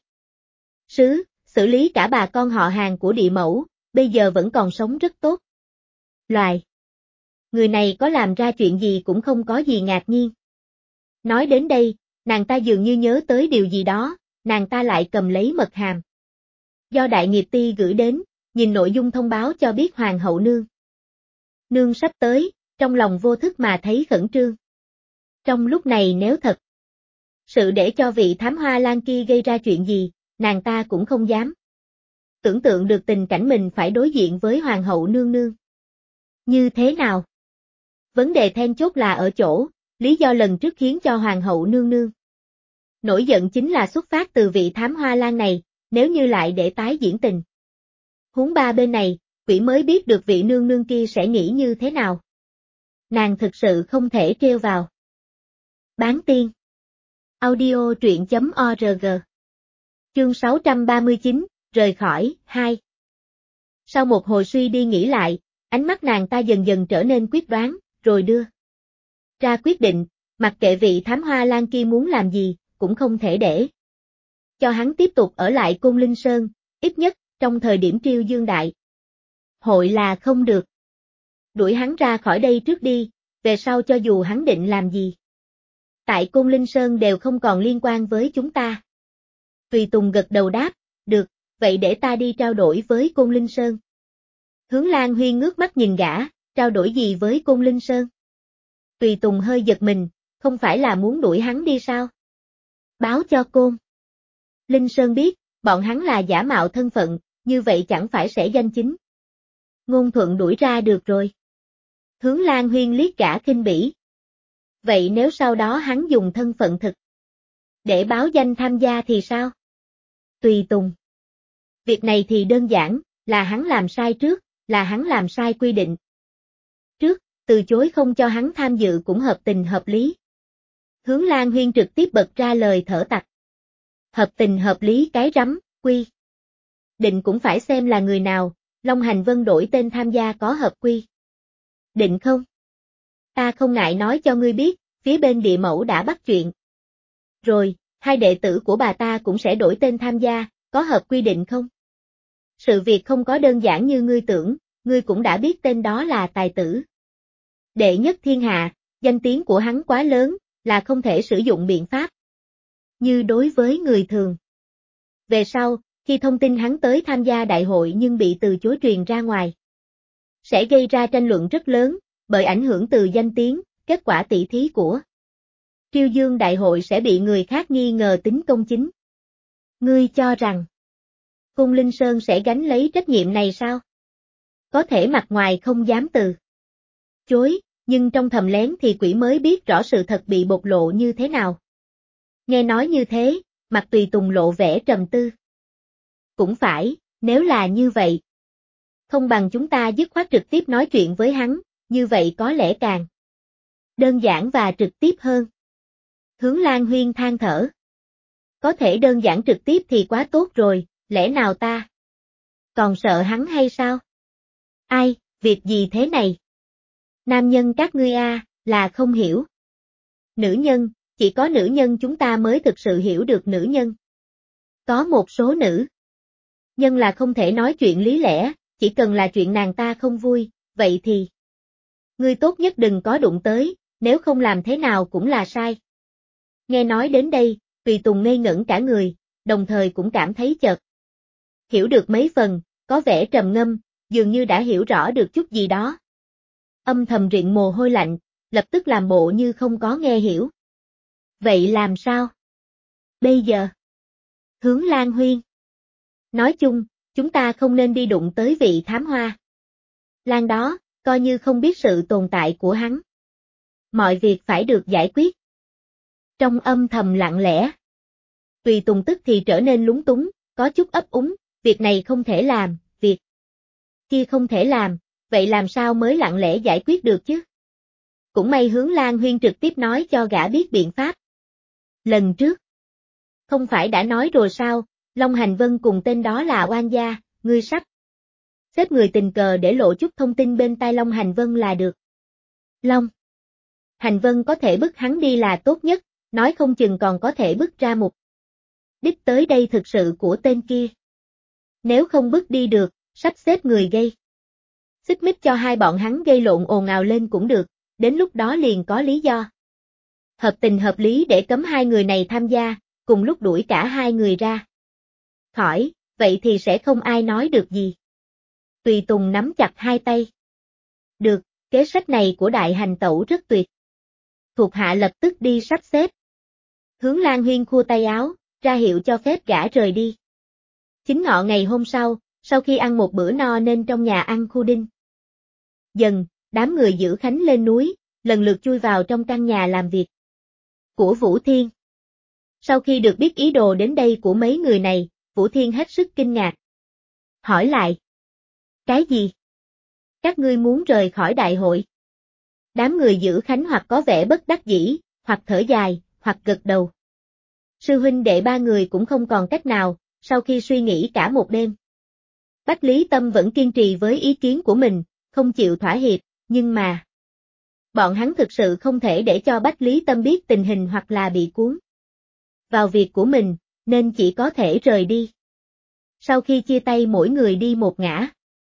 Xử lý cả bà con họ hàng của địa mẫu, bây giờ vẫn còn sống rất tốt. Loài. Người này có làm ra chuyện gì cũng không có gì ngạc nhiên. Nói đến đây, nàng ta dường như nhớ tới điều gì đó, nàng ta lại cầm lấy mật hàm. Do Đại Nghiệp Ty gửi đến, nhìn nội dung thông báo cho biết Hoàng hậu nương. Nương sắp tới, trong lòng vô thức mà thấy khẩn trương. Trong lúc này nếu thật sự để cho vị thám hoa lan kia gây ra chuyện gì, nàng ta cũng không dám tưởng tượng được tình cảnh mình phải đối diện với Hoàng hậu nương nương. Như thế nào? Vấn đề then chốt là ở chỗ, lý do lần trước khiến cho Hoàng hậu nương nương nổi giận chính là xuất phát từ vị thám hoa lan này, nếu như lại để tái diễn tình. Huống ba bên này, quỷ mới biết được vị nương nương kia sẽ nghĩ như thế nào. Nàng thực sự không thể trêu vào. Bán tiên. Audio truyện.org. Chương 639, rời khỏi, 2. Sau một hồi suy đi nghĩ lại, ánh mắt nàng ta dần dần trở nên quyết đoán, rồi đưa ra quyết định, mặc kệ vị thám hoa lan kia muốn làm gì, cũng không thể để cho hắn tiếp tục ở lại Côn Linh Sơn, ít nhất, trong thời điểm Triêu Dương Đại hội là không được. Đuổi hắn ra khỏi đây trước đi, về sau cho dù hắn định làm gì tại Côn Linh Sơn đều không còn liên quan với chúng ta. Tùy Tùng gật đầu đáp, được, vậy để ta đi trao đổi với Côn Linh Sơn. Hướng Lan Huyên ngước mắt nhìn gã, trao đổi gì với Côn Linh Sơn? Tùy Tùng hơi giật mình, không phải là muốn đuổi hắn đi sao? Báo cho Côn Linh Sơn biết, bọn hắn là giả mạo thân phận, như vậy chẳng phải sẽ danh chính ngôn thuận đuổi ra được rồi. Hướng Lan Huyên liếc gã khinh bỉ. Vậy nếu sau đó hắn dùng thân phận thực để báo danh tham gia thì sao? Tùy Tùng. Việc này thì đơn giản, là hắn làm sai trước, là hắn làm sai quy định. Trước, từ chối không cho hắn tham dự cũng hợp tình hợp lý. Hướng Lan Huyên trực tiếp bật ra lời thở tặc. Hợp tình hợp lý cái rắm, quy định cũng phải xem là người nào, Long Hành Vân đổi tên tham gia có hợp quy định không? Ta không ngại nói cho ngươi biết, phía bên địa mẫu đã bắt chuyện. Rồi, hai đệ tử của bà ta cũng sẽ đổi tên tham gia, có hợp quy định không? Sự việc không có đơn giản như ngươi tưởng, ngươi cũng đã biết tên đó là tài tử đệ nhất thiên hạ, danh tiếng của hắn quá lớn, là không thể sử dụng biện pháp như đối với người thường. Về sau, khi thông tin hắn tới tham gia đại hội nhưng bị từ chối truyền ra ngoài, sẽ gây ra tranh luận rất lớn, bởi ảnh hưởng từ danh tiếng, kết quả tỷ thí của Triêu Dương đại hội sẽ bị người khác nghi ngờ tính công chính. Ngươi cho rằng Cung Linh Sơn sẽ gánh lấy trách nhiệm này sao? Có thể mặt ngoài không dám từ chối, nhưng trong thầm lén thì quỷ mới biết rõ sự thật bị bộc lộ như thế nào. Nghe nói như thế, mặt Tùy Tùng lộ vẻ trầm tư. Cũng phải, nếu là như vậy. Không bằng chúng ta dứt khoát trực tiếp nói chuyện với hắn, như vậy có lẽ càng đơn giản và trực tiếp hơn. Hướng Lan Huyên than thở. Có thể đơn giản trực tiếp thì quá tốt rồi, lẽ nào ta còn sợ hắn hay sao? Ai, việc gì thế này? Nam nhân các ngươi là không hiểu. Nữ nhân, chỉ có nữ nhân chúng ta mới thực sự hiểu được nữ nhân. Có một số nữ nhân là không thể nói chuyện lý lẽ, chỉ cần là chuyện nàng ta không vui, vậy thì ngươi tốt nhất đừng có đụng tới, nếu không làm thế nào cũng là sai. Nghe nói đến đây, Tùy Tùng ngây ngẩn cả người, đồng thời cũng cảm thấy chợt hiểu được mấy phần, có vẻ trầm ngâm, dường như đã hiểu rõ được chút gì đó. Âm thầm rịn mồ hôi lạnh, lập tức làm bộ như không có nghe hiểu. Vậy làm sao? Bây giờ? Hướng Lan Huyên. Nói chung, chúng ta không nên đi đụng tới vị thám hoa lan đó, coi như không biết sự tồn tại của hắn. Mọi việc phải được giải quyết trong âm thầm lặng lẽ. Tùy Tùng tức thì trở nên lúng túng, có chút ấp úng, việc này không thể làm, việc kia không thể làm, vậy làm sao mới lặng lẽ giải quyết được chứ? Cũng may Hướng Lan Huyên trực tiếp nói cho gã biết biện pháp. Lần trước, không phải đã nói rồi sao, Long Hành Vân cùng tên đó là oan gia, ngươi sắp xếp người tình cờ để lộ chút thông tin bên tai Long Hành Vân là được. Long Hành Vân có thể bức hắn đi là tốt nhất, nói không chừng còn có thể bức ra mục đích tới đây thực sự của tên kia. Nếu không bức đi được, sắp xếp người gây xích mích cho hai bọn hắn gây lộn ồn ào lên cũng được, đến lúc đó liền có lý do hợp tình hợp lý để cấm hai người này tham gia, cùng lúc đuổi cả hai người ra khỏi, vậy thì sẽ không ai nói được gì. Tùy Tùng nắm chặt hai tay. Được, kế sách này của Đại Hành Tẩu rất tuyệt. Thuộc hạ lập tức đi sắp xếp. Hướng Lan Huyên khua tay áo, ra hiệu cho phép gã rời đi. Chính ngọ ngày hôm sau khi ăn một bữa no nên trong nhà ăn khu đinh. Dần, đám người giữ khánh lên núi, lần lượt chui vào trong căn nhà làm việc của Vũ Thiên. Sau khi được biết ý đồ đến đây của mấy người này, Vũ Thiên hết sức kinh ngạc. Hỏi lại. Cái gì? Các ngươi muốn rời khỏi đại hội? Đám người giữ khánh hoặc có vẻ bất đắc dĩ, hoặc thở dài, hoặc gật đầu. Sư huynh đệ ba người cũng không còn cách nào, sau khi suy nghĩ cả một đêm. Bách Lý Tâm vẫn kiên trì với ý kiến của mình, không chịu thỏa hiệp, nhưng mà bọn hắn thực sự không thể để cho Bách Lý Tâm biết tình hình hoặc là bị cuốn vào việc của mình, nên chỉ có thể rời đi. Sau khi chia tay mỗi người đi một ngả,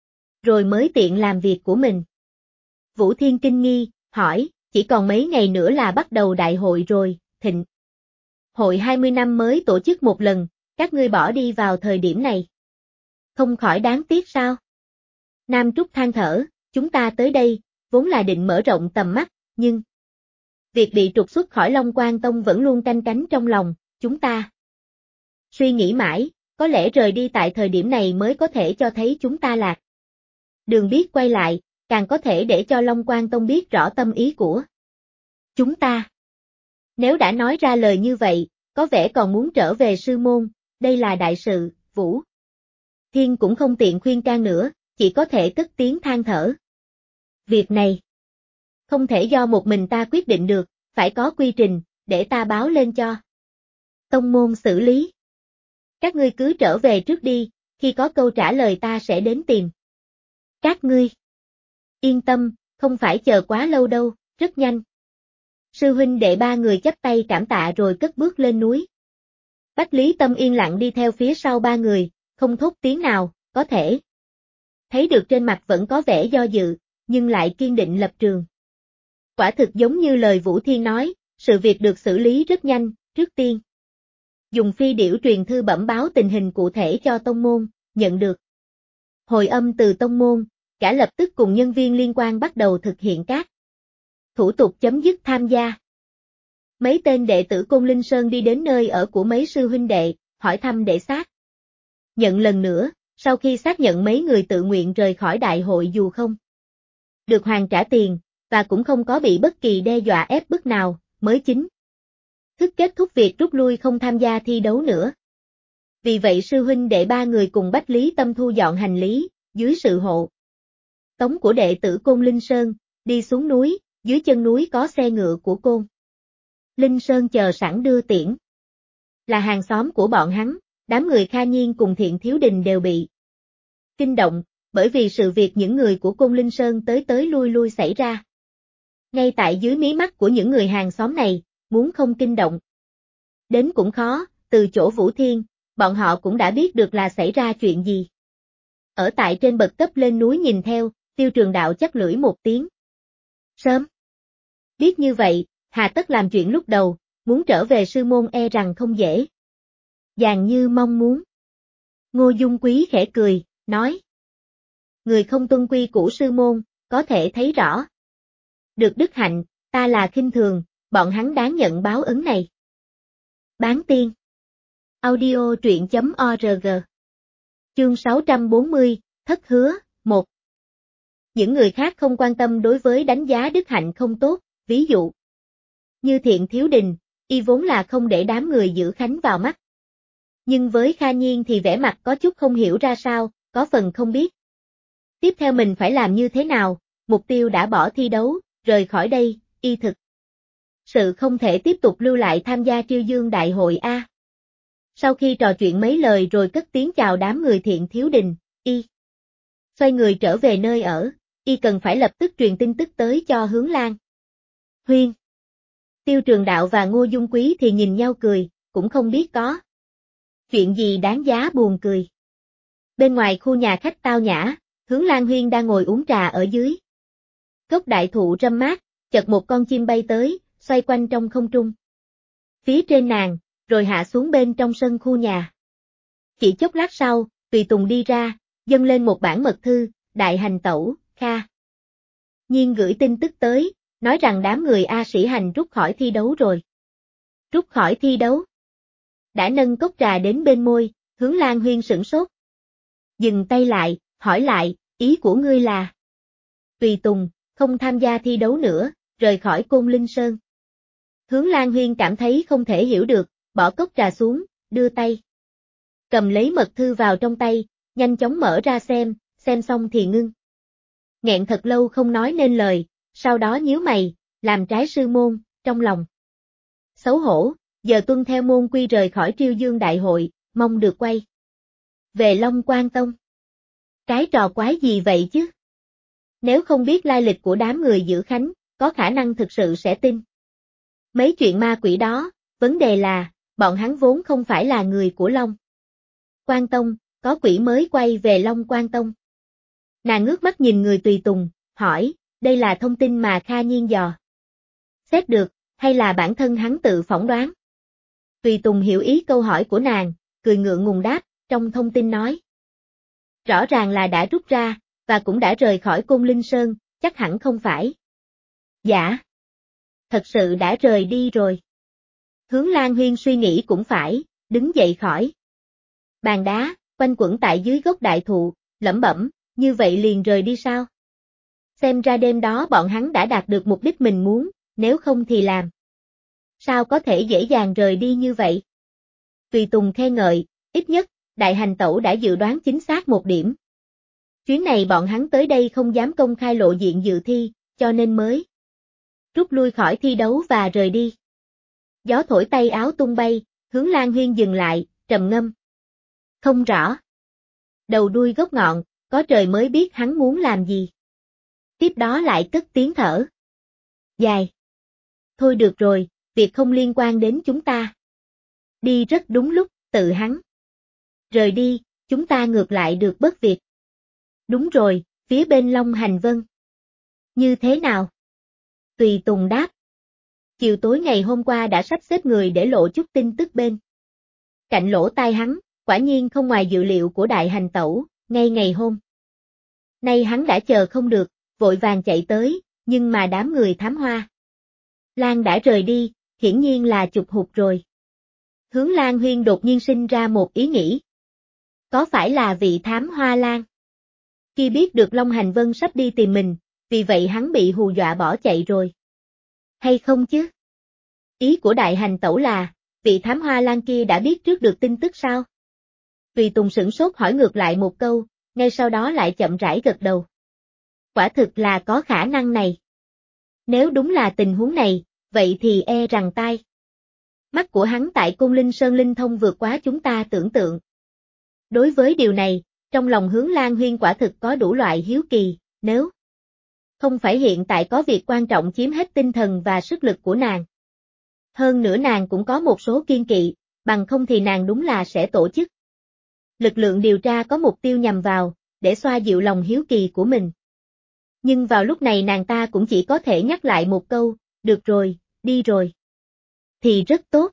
rồi mới tiện làm việc của mình. Vũ Thiên kinh nghi, hỏi, chỉ còn mấy ngày nữa là bắt đầu đại hội rồi, Thịnh hội 20 năm mới tổ chức một lần, các ngươi bỏ đi vào thời điểm này. Không khỏi đáng tiếc sao? Nam Trúc than thở, chúng ta tới đây, vốn là định mở rộng tầm mắt, nhưng việc bị trục xuất khỏi Long Quan Tông vẫn luôn canh cánh trong lòng, chúng ta suy nghĩ mãi, có lẽ rời đi tại thời điểm này mới có thể cho thấy chúng ta lạc đường biết quay lại, càng có thể để cho Long Quan Tông biết rõ tâm ý của chúng ta. Nếu đã nói ra lời như vậy, có vẻ còn muốn trở về sư môn, đây là đại sự, Vũ Thiên cũng không tiện khuyên can nữa, chỉ có thể cất tiếng than thở. Việc này không thể do một mình ta quyết định được, phải có quy trình, để ta báo lên cho tông môn xử lý. Các ngươi cứ trở về trước đi, khi có câu trả lời ta sẽ đến tìm các ngươi. Yên tâm, không phải chờ quá lâu đâu, rất nhanh. Sư huynh đệ ba người chắp tay cảm tạ rồi cất bước lên núi. Bách Lý Tâm yên lặng đi theo phía sau ba người, không thốt tiếng nào, có thể thấy được trên mặt vẫn có vẻ do dự, nhưng lại kiên định lập trường. Quả thực giống như lời Vũ Thiên nói, sự việc được xử lý rất nhanh, trước tiên dùng phi điểu truyền thư bẩm báo tình hình cụ thể cho tông môn, nhận được hồi âm từ tông môn, cả lập tức cùng nhân viên liên quan bắt đầu thực hiện các thủ tục chấm dứt tham gia. Mấy tên đệ tử Côn Linh Sơn đi đến nơi ở của mấy sư huynh đệ, hỏi thăm để xác nhận lần nữa, sau khi xác nhận mấy người tự nguyện rời khỏi đại hội dù không được hoàn trả tiền, và cũng không có bị bất kỳ đe dọa ép bức nào, mới chính thức kết thúc việc rút lui không tham gia thi đấu nữa. Vì vậy sư huynh đệ ba người cùng Bách Lý Tâm thu dọn hành lý, dưới sự hộ tống của đệ tử Côn Linh Sơn, đi xuống núi, dưới chân núi có xe ngựa của Côn Linh Sơn chờ sẵn đưa tiễn. Là hàng xóm của bọn hắn, đám người Kha Nhiên cùng Thiện Thiếu Đình đều bị kinh động, bởi vì sự việc những người của Côn Linh Sơn tới lui lui xảy ra. Ngay tại dưới mí mắt của những người hàng xóm này, muốn không kinh động đến cũng khó, từ chỗ Vũ Thiên, bọn họ cũng đã biết được là xảy ra chuyện gì. Ở tại trên bậc cấp lên núi nhìn theo, Tiêu Trường Đạo chắc lưỡi một tiếng. Sớm biết như vậy, hà tất làm chuyện lúc đầu, muốn trở về sư môn e rằng không dễ dàng như mong muốn. Ngô Dung Quý khẽ cười, nói. Người không tuân quy củ sư môn, có thể thấy rõ. Được đức hạnh, ta là khinh thường, bọn hắn đáng nhận báo ứng này. Bán tiên. Audio truyện.org. Chương 640, Thất Hứa, 1. Những người khác không quan tâm đối với đánh giá đức hạnh không tốt, ví dụ như Thiện Thiếu Đình, y vốn là không để đám người giữ khánh vào mắt. Nhưng với Kha Nhiên thì vẻ mặt có chút không hiểu ra sao, có phần không biết Tiếp theo mình phải làm như thế nào? Mục tiêu đã bỏ thi đấu, rời khỏi đây, y thực. Sự không thể tiếp tục lưu lại tham gia Triêu Dương Đại hội A. Sau khi trò chuyện mấy lời rồi cất tiếng chào đám người Thiện Thiếu Đình, y xoay người trở về nơi ở, y cần phải lập tức truyền tin tức tới cho Hướng Lan. Huyên. Tiêu Trường Đạo và Ngô Dung Quý thì nhìn nhau cười, cũng không biết có chuyện gì đáng giá buồn cười. Bên ngoài khu nhà khách tao nhã, Hướng Lan Huyên đang ngồi uống trà ở dưới gốc đại thụ râm mát, chợt một con chim bay tới, xoay quanh trong không trung. Phía trên nàng, rồi hạ xuống bên trong sân khu nhà. Chỉ chốc lát sau, Tùy Tùng đi ra, dâng lên một bản mật thư, Đại Hành Tẩu, Kha Nhiên gửi tin tức tới, nói rằng đám người A Sĩ Hành rút khỏi thi đấu rồi. Rút khỏi thi đấu? Đã nâng cốc trà đến bên môi, Hướng Lan Huyên sửng sốt. Dừng tay lại, hỏi lại, ý của ngươi là? Tùy Tùng, không tham gia thi đấu nữa, rời khỏi Côn Linh Sơn. Hướng Lan Huyên cảm thấy không thể hiểu được, bỏ cốc trà xuống, đưa tay. Cầm lấy mật thư vào trong tay, nhanh chóng mở ra xem xong thì ngưng. Nghẹn thật lâu không nói nên lời, sau đó nhíu mày, làm trái sư môn, trong lòng. Xấu hổ, giờ tuân theo môn quy rời khỏi Triêu Dương Đại hội, mong được quay về Long Quan Tông. Cái trò quái gì vậy chứ? Nếu không biết lai lịch của đám người giữ khánh, có khả năng thực sự sẽ tin mấy chuyện ma quỷ đó, vấn đề là, bọn hắn vốn không phải là người của Long Quan Tông, có quỷ mới quay về Long Quan Tông. Nàng ngước mắt nhìn người Tùy Tùng, hỏi, đây là thông tin mà Kha Nhiên dò xét được, hay là bản thân hắn tự phỏng đoán? Tùy Tùng hiểu ý câu hỏi của nàng, cười ngượng ngùng đáp, trong thông tin nói. Rõ ràng là đã rút ra, và cũng đã rời khỏi Côn Linh Sơn, chắc hẳn không phải. Dạ. Thật sự đã rời đi rồi. Hướng Lan Huyên suy nghĩ cũng phải, đứng dậy khỏi bàn đá, quanh quẩn tại dưới gốc đại thụ, lẩm bẩm, như vậy liền rời đi sao? Xem ra đêm đó bọn hắn đã đạt được mục đích mình muốn, nếu không thì làm sao có thể dễ dàng rời đi như vậy? Tùy Tùng khen ngợi, ít nhất, Đại Hành Tẩu đã dự đoán chính xác một điểm. Chuyến này bọn hắn tới đây không dám công khai lộ diện dự thi, cho nên mới rút lui khỏi thi đấu và rời đi. Gió thổi tay áo tung bay, Hướng Lan Huyên dừng lại, trầm ngâm. Không rõ. Đầu đuôi gốc ngọn, có trời mới biết hắn muốn làm gì. Tiếp đó lại cất tiếng thở dài. Thôi được rồi, việc không liên quan đến chúng ta. Đi rất đúng lúc, tự hắn rời đi, chúng ta ngược lại được bất việc. Đúng rồi, phía bên Long Hành Vân. Như thế nào? Tùy Tùng đáp. Chiều tối ngày hôm qua đã sắp xếp người để lộ chút tin tức bên cạnh lỗ tai hắn, quả nhiên không ngoài dự liệu của Đại Hành Tẩu, ngay ngày hôm nay hắn đã chờ không được, vội vàng chạy tới, nhưng mà đám người thám hoa Lan đã rời đi, hiển nhiên là chụp hụt rồi. Hướng Lan Huyên đột nhiên sinh ra một ý nghĩ. Có phải là vị thám hoa Lan kia biết được Long Hành Vân sắp đi tìm mình, vì vậy hắn bị hù dọa bỏ chạy rồi? Hay không chứ? Ý của Đại Hành Tẩu là, vị thám hoa Lan kia đã biết trước được tin tức sao? Tùy Tùng sửng sốt hỏi ngược lại một câu, ngay sau đó lại chậm rãi gật đầu. Quả thực là có khả năng này. Nếu đúng là tình huống này, vậy thì e rằng tai mắt của hắn tại Côn Linh Sơn linh thông vượt quá chúng ta tưởng tượng. Đối với điều này, trong lòng Hướng Lan Huyên quả thực có đủ loại hiếu kỳ, nếu không phải hiện tại có việc quan trọng chiếm hết tinh thần và sức lực của nàng. Hơn nữa nàng cũng có một số kiên kỵ, bằng không thì nàng đúng là sẽ tổ chức lực lượng điều tra có mục tiêu nhằm vào, để xoa dịu lòng hiếu kỳ của mình. Nhưng vào lúc này nàng ta cũng chỉ có thể nhắc lại một câu, được rồi, đi rồi. Thì rất tốt.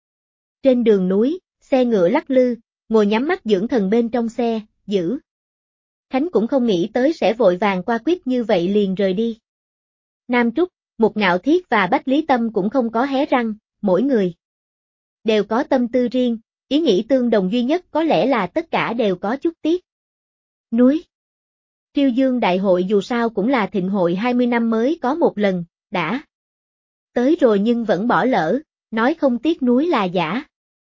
Trên đường núi, xe ngựa lắc lư, ngồi nhắm mắt dưỡng thần bên trong xe, giữ. Khánh cũng không nghĩ tới sẽ vội vàng qua quyết như vậy liền rời đi. Nam Trúc, Mục Ngạo Thiết và Bách Lý Tâm cũng không có hé răng, mỗi người đều có tâm tư riêng, ý nghĩ tương đồng duy nhất có lẽ là tất cả đều có chút tiếc núi. Triêu Dương Đại hội dù sao cũng là thịnh hội 20 năm mới có một lần, đã tới rồi nhưng vẫn bỏ lỡ, nói không tiếc núi là giả.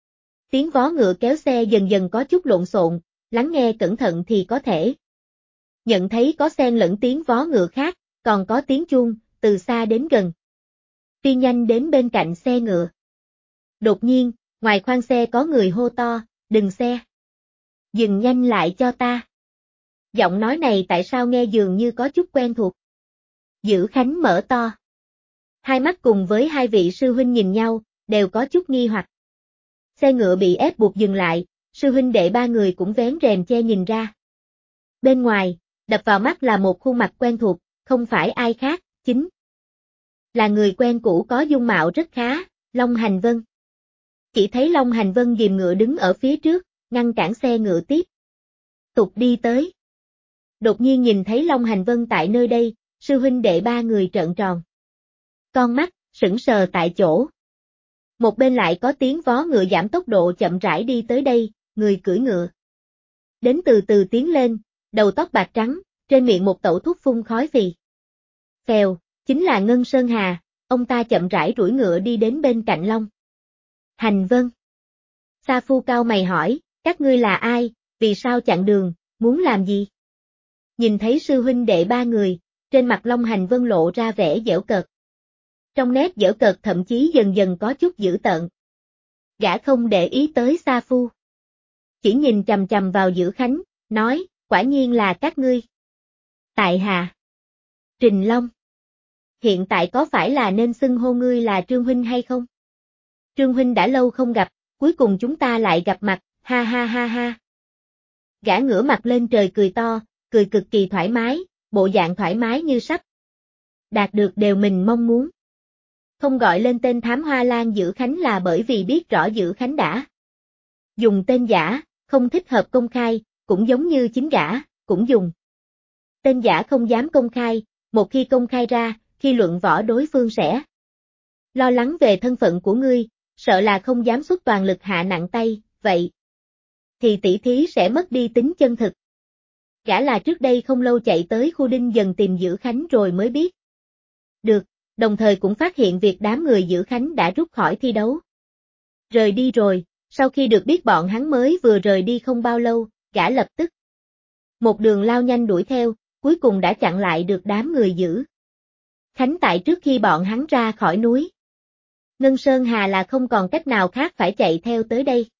Tiếng vó ngựa kéo xe dần dần có chút lộn xộn, lắng nghe cẩn thận thì có thể Nhận thấy có xen lẫn tiếng vó ngựa khác, còn có tiếng chuông, từ xa đến gần. Phi nhanh đến bên cạnh xe ngựa. Đột nhiên, ngoài khoang xe có người hô to, "Đừng xe! Dừng nhanh lại cho ta!" Giọng nói này tại sao nghe dường như có chút quen thuộc. Dữ Khánh mở to. Hai mắt cùng với hai vị sư huynh nhìn nhau, đều có chút nghi hoặc. Xe ngựa bị ép buộc dừng lại, sư huynh đệ ba người cũng vén rèm che nhìn ra. Bên ngoài, đập vào mắt là một khuôn mặt quen thuộc, không phải ai khác, chính là người quen cũ có dung mạo rất khá, Long Hành Vân. Chỉ thấy Long Hành Vân ghìm ngựa đứng ở phía trước, ngăn cản xe ngựa tiếp tục đi tới. Đột nhiên nhìn thấy Long Hành Vân tại nơi đây, sư huynh đệ ba người trợn tròn con mắt, sững sờ tại chỗ. Một bên lại có tiếng vó ngựa giảm tốc độ chậm rãi đi tới đây, người cưỡi ngựa đến từ từ tiến lên, đầu tóc bạc trắng, trên miệng một tẩu thuốc phun khói phì. Phèo, chính là Ngân Sơn Hà, ông ta chậm rãi duỗi ngựa đi đến bên cạnh Long Hành Vân. Sa Phu cao mày hỏi, các ngươi là ai, vì sao chặn đường, muốn làm gì? Nhìn thấy sư huynh đệ ba người, trên mặt Long Hành Vân lộ ra vẻ giễu cợt. Trong nét giễu cợt thậm chí dần dần có chút dữ tợn. Gã không để ý tới Sa Phu. Chỉ nhìn chằm chằm vào Dữ Khánh, nói, quả nhiên là các ngươi. Tại hạ Trình Long. Hiện tại có phải là nên xưng hô ngươi là Trương Huynh hay không? Trương Huynh đã lâu không gặp, cuối cùng chúng ta lại gặp mặt, ha ha ha ha. Gã ngửa mặt lên trời cười to, cười cực kỳ thoải mái, bộ dạng thoải mái như sắp đạt được điều mình mong muốn. Không gọi lên tên Thám Hoa Lan Dữ Khánh là bởi vì biết rõ Dữ Khánh đã dùng tên giả, không thích hợp công khai, cũng giống như chính gã, cũng dùng tên giả không dám công khai, một khi công khai ra, khi luận võ đối phương sẽ lo lắng về thân phận của ngươi, sợ là không dám xuất toàn lực hạ nặng tay, vậy thì tỷ thí sẽ mất đi tính chân thực. Gã là trước đây không lâu chạy tới khu Đinh Dần tìm Dữ Khánh rồi mới biết được, đồng thời cũng phát hiện việc đám người Dữ Khánh đã rút khỏi thi đấu. Rời đi rồi, sau khi được biết bọn hắn mới vừa rời đi không bao lâu, gã lập tức một đường lao nhanh đuổi theo, cuối cùng đã chặn lại được đám người Dữ Khánh tại trước khi bọn hắn ra khỏi núi. Ngân Sơn Hà là không còn cách nào khác phải chạy theo tới đây.